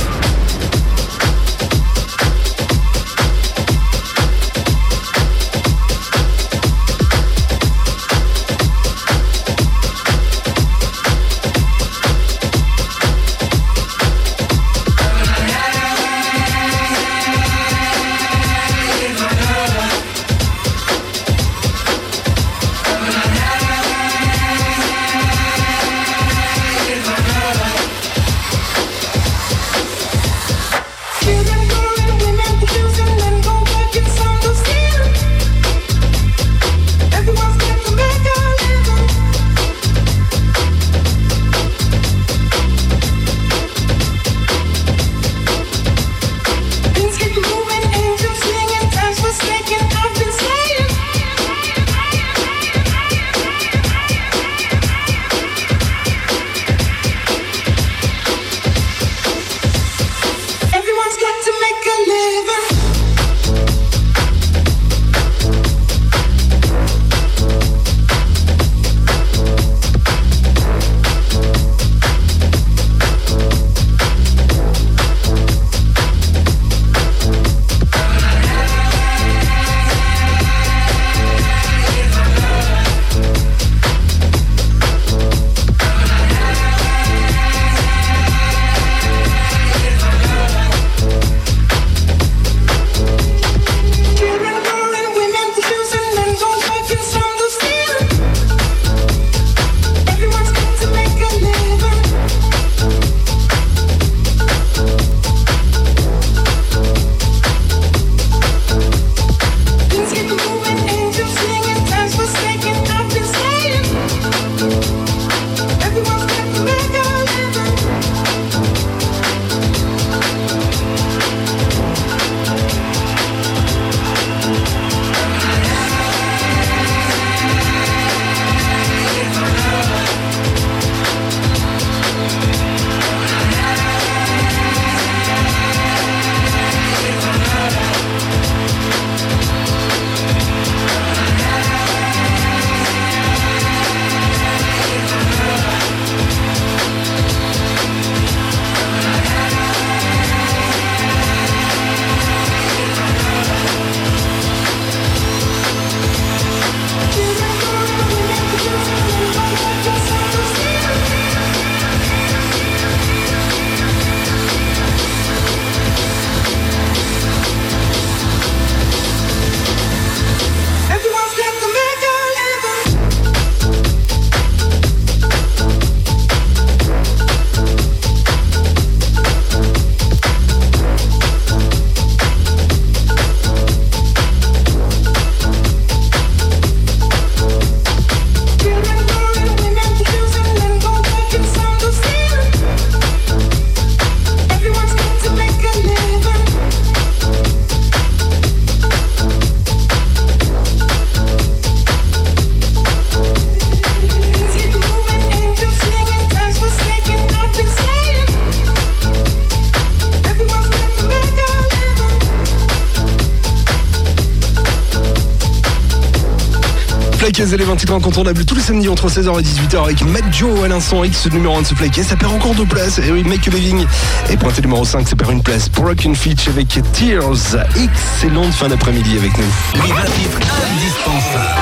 Flycase et les vingt titres incontournables tous les samedis entre seize heures et dix-huit heures avec Matt Joe à l'instant X numéro un de ce Flycase. Ça perd encore deux places. Et oui, Make a Living est pointé numéro cinq, ça perd une place. Broken Fitch avec Tears. Excellente fin d'après-midi avec nous. Les vingt titres indispensables.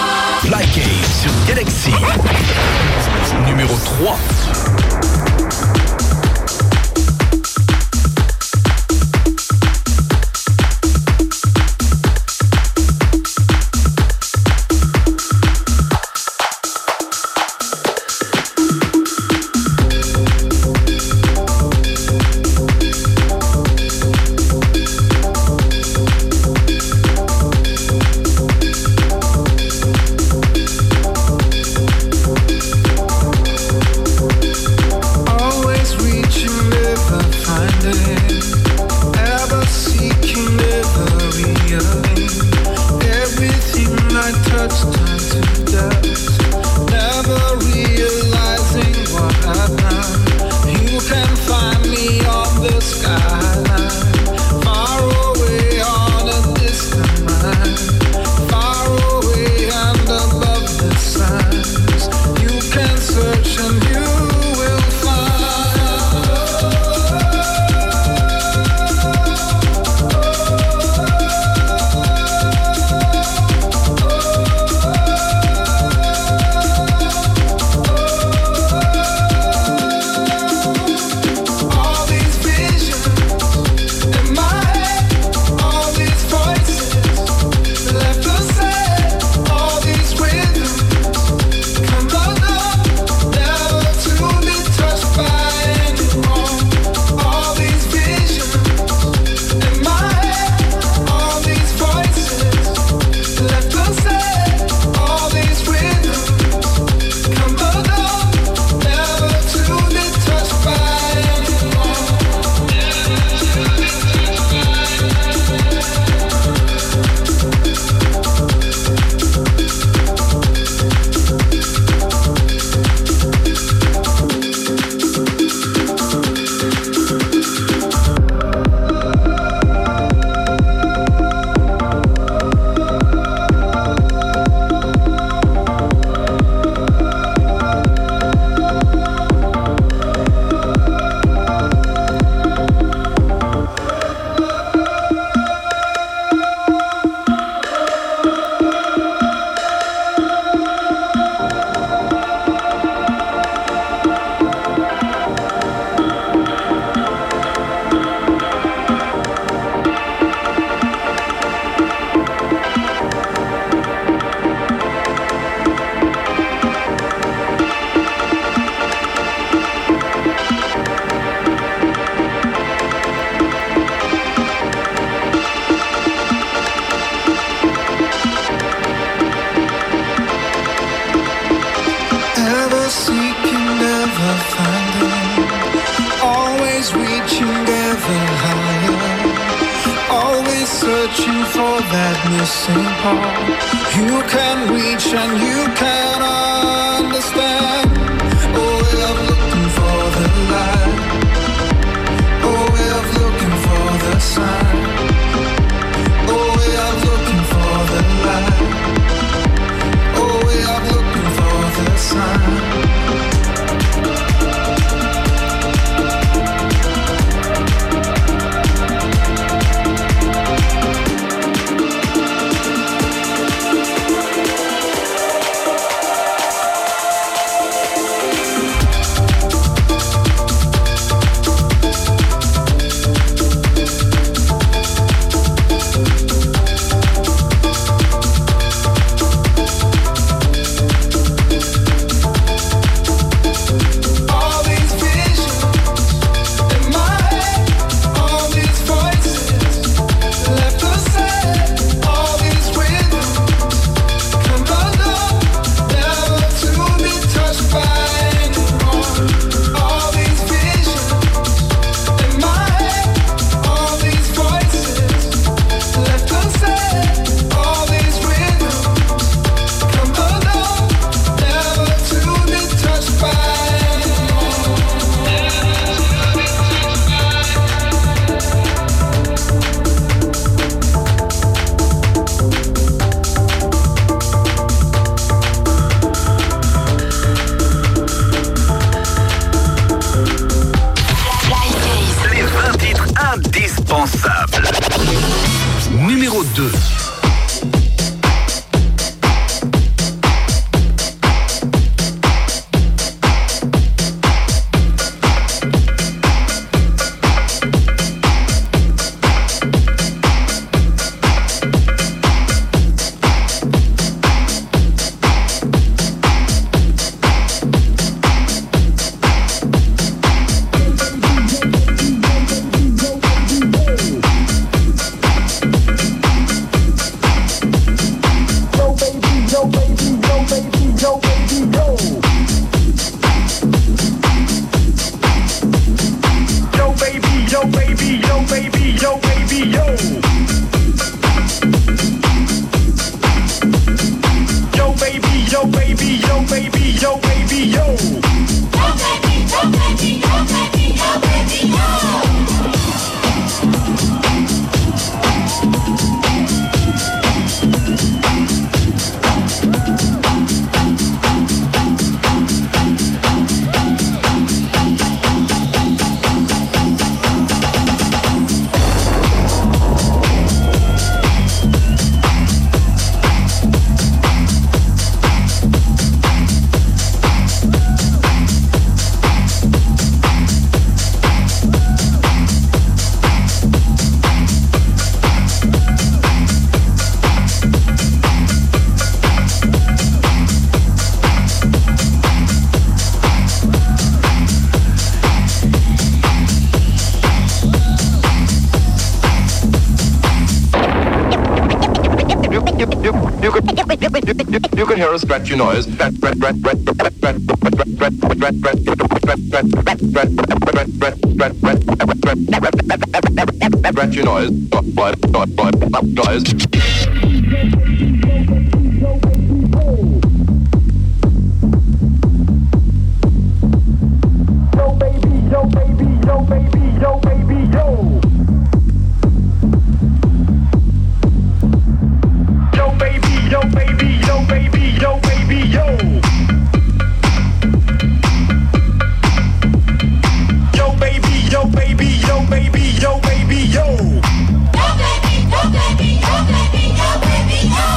Flycase sur Galaxy. Numéro trois. All searching for that missing part. You can reach and you can understand. Oh, way of looking for the light. Oh, way of looking for the sign. Oh, way of looking for the light. Oh, way of looking for the sign. Numéro deux. You can hear a scratchy noise. Scratchy noise. Noise. Yo baby, yo baby, yo baby, yo baby, yo. Yo baby, yo baby, yo baby, yo baby, yo. Yo baby, yo baby, yo baby, yo baby, yo. Yo baby, yo baby, yo baby, yo baby, yo.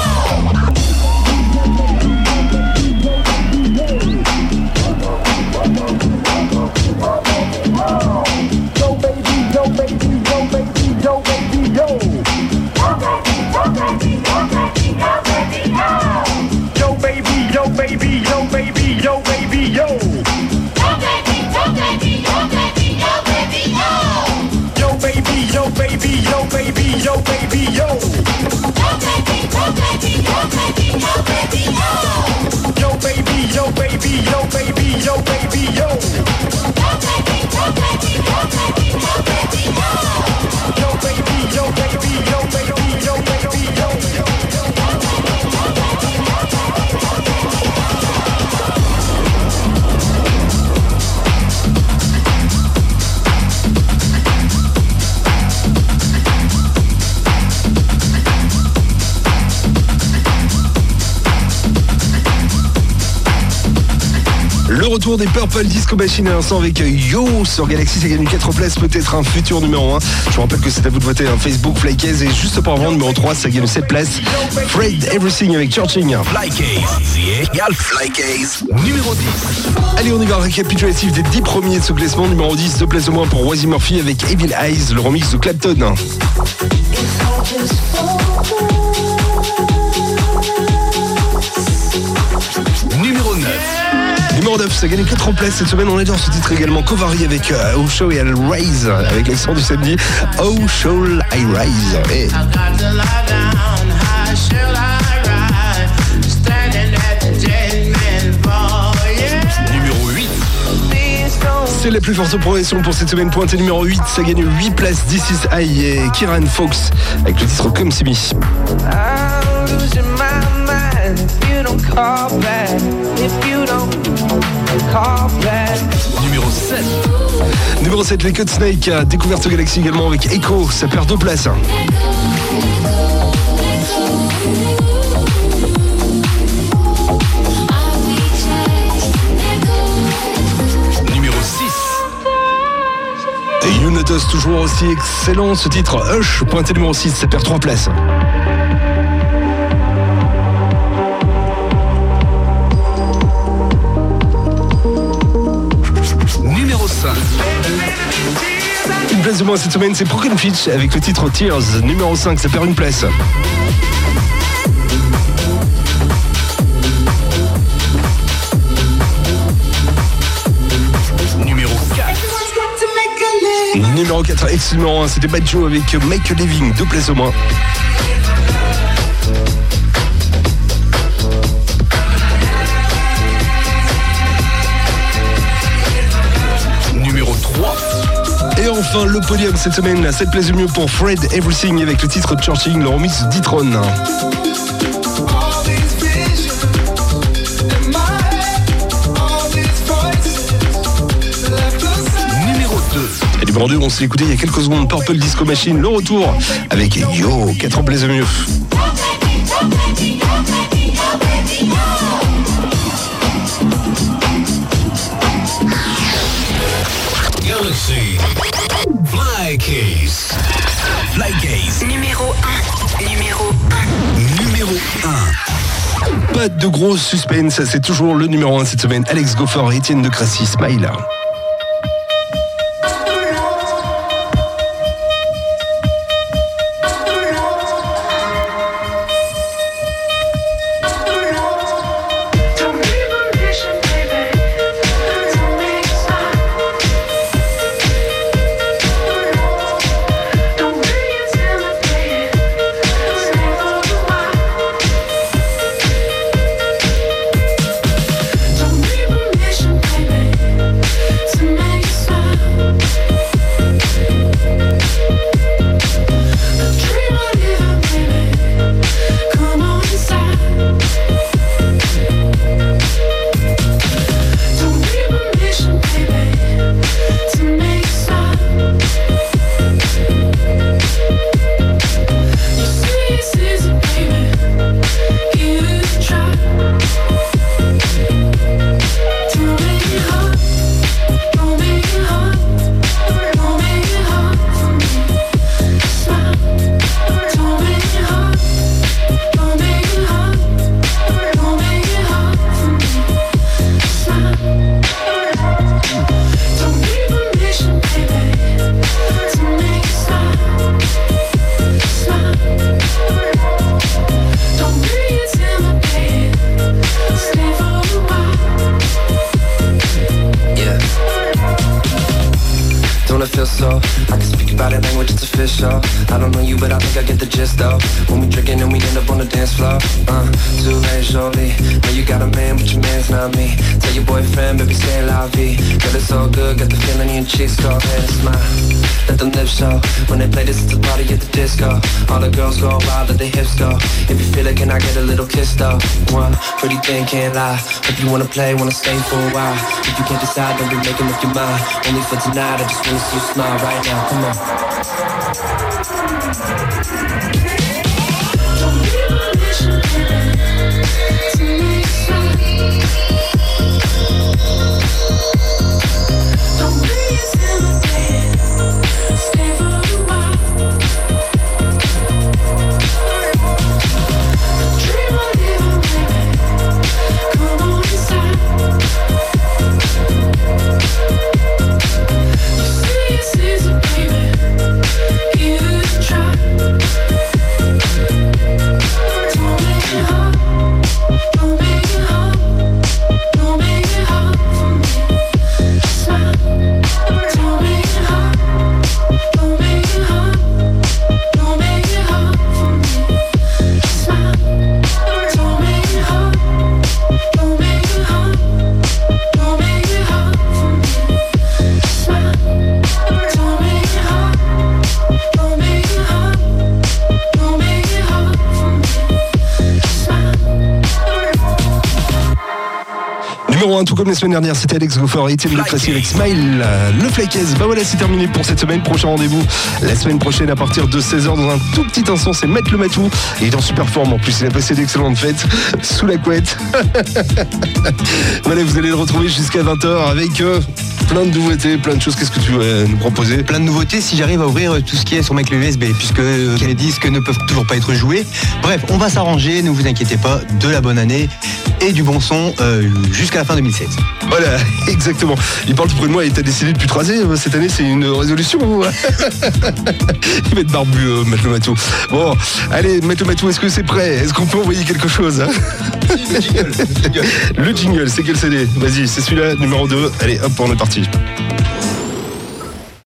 Yo baby, yo baby, yo baby, yo baby, yo. Yo baby, yo baby, yo baby, yo baby, yo. Yo baby, yo baby, yo baby, yo baby, yo. Yo baby, yo baby, yo baby, yo baby, yo. Yo baby, yo baby, yo baby, yo baby, yo. Yo baby, yo baby, yo baby, yo baby, yo. Yo baby, yo baby, yo baby, yo baby, yo. Yo baby, yo baby, yo baby, yo baby, yo. Yo baby, yo baby, yo baby, retour des Purple Disco Machine à l'instant avec Yo sur Galaxy. Ça gagne quatre places, peut-être un futur numéro un. Je vous rappelle que c'est à vous de voter. Hein. Facebook, Flycase. Et juste pour avant, numéro trois, ça gagne sept places. Fred Everything avec Churching. Flycase égale Flycase numéro dix. Allez, on y va, récapitulatif des dix premiers de ce classement. Numéro dix, deux places de moins pour Wazzy Murphy avec Evil Eyes, le remix de Clapton. Numéro neuf. Numéro neuf, ça gagne quatre places cette semaine. On adore ce titre également. Kovari avec euh, Oh Show et I'll Rise avec l'accent du samedi. Oh Show I Rise. Hey. Numéro huit. C'est la plus forte progression pour cette semaine. Pointée numéro huit, ça gagne huit places. This is I et Kieran Fox avec le titre Comme C'est mis. Numéro sept. Numéro sept, les Cut Snake a découvert Galaxy également avec Echo. Ça perd deux places. Numéro six. Et Unatos toujours aussi excellent. Ce titre Hush, pointé numéro six, ça perd trois places. Numéro cinq. Une place de moins cette semaine, c'est Broken Fitch avec le titre Tears. Numéro cinq, ça perd une place. Numéro quatre. Numéro quatre, ex numéro un, c'était Bad Joe avec Make a Living, deux places au moins. Numéro trois. Et enfin, le podium cette semaine, la sept places de mieux pour Fred Everything avec le titre Churching, le remix d'E-Tron. Numéro deux. Et numéro deux, on s'est écouté il y a quelques secondes, Purple Disco Machine, le retour avec Yo, quatre places de mieux. Galaxy. Flycase. Flycase. Numéro un. Numéro un. Numéro un. Pas de gros suspense, c'est toujours le numéro un cette semaine. Alex Goffer et Étienne de Crassy, Smile. Pretty thing can't lie. If you wanna play, wanna stay for a while. If you can't decide, don't be making up your mind. Only for tonight, I just wanna see you smile right now. Come on. Don't give a mission to make hein, tout comme la semaine dernière, c'était Alex Goffer et Étienne Lecrassier avec Smile. Le Flycase, bah voilà, c'est terminé pour cette semaine. Prochain rendez-vous la semaine prochaine à partir de seize heures dans un tout petit instant, c'est Maître le Matou. Il est en super forme en plus, il a passé d'excellentes fêtes sous la couette. Voilà, vous allez le retrouver jusqu'à vingt heures avec euh, plein de nouveautés, plein de choses. Qu'est-ce que tu veux nous proposer? Plein de nouveautés si j'arrive à ouvrir tout ce qui est sur mes clés U S B, puisque euh, les disques ne peuvent toujours pas être joués. Bref, on va s'arranger, ne vous inquiétez pas, de la bonne année et du bon son euh, jusqu'à la fin deux mille seize. Voilà, exactement. Il parle tout près de moi et t'as décidé de plus te raser cette année, c'est une résolution. Il va être barbu, euh, Maître le Matou. Bon, allez, Maître le Matou, est-ce que c'est prêt? Est-ce qu'on peut envoyer quelque chose, hein? Le jingle, le jingle. Le jingle, c'est quel C D? Vas-y, c'est celui-là, numéro deux. Allez, hop, on est parti.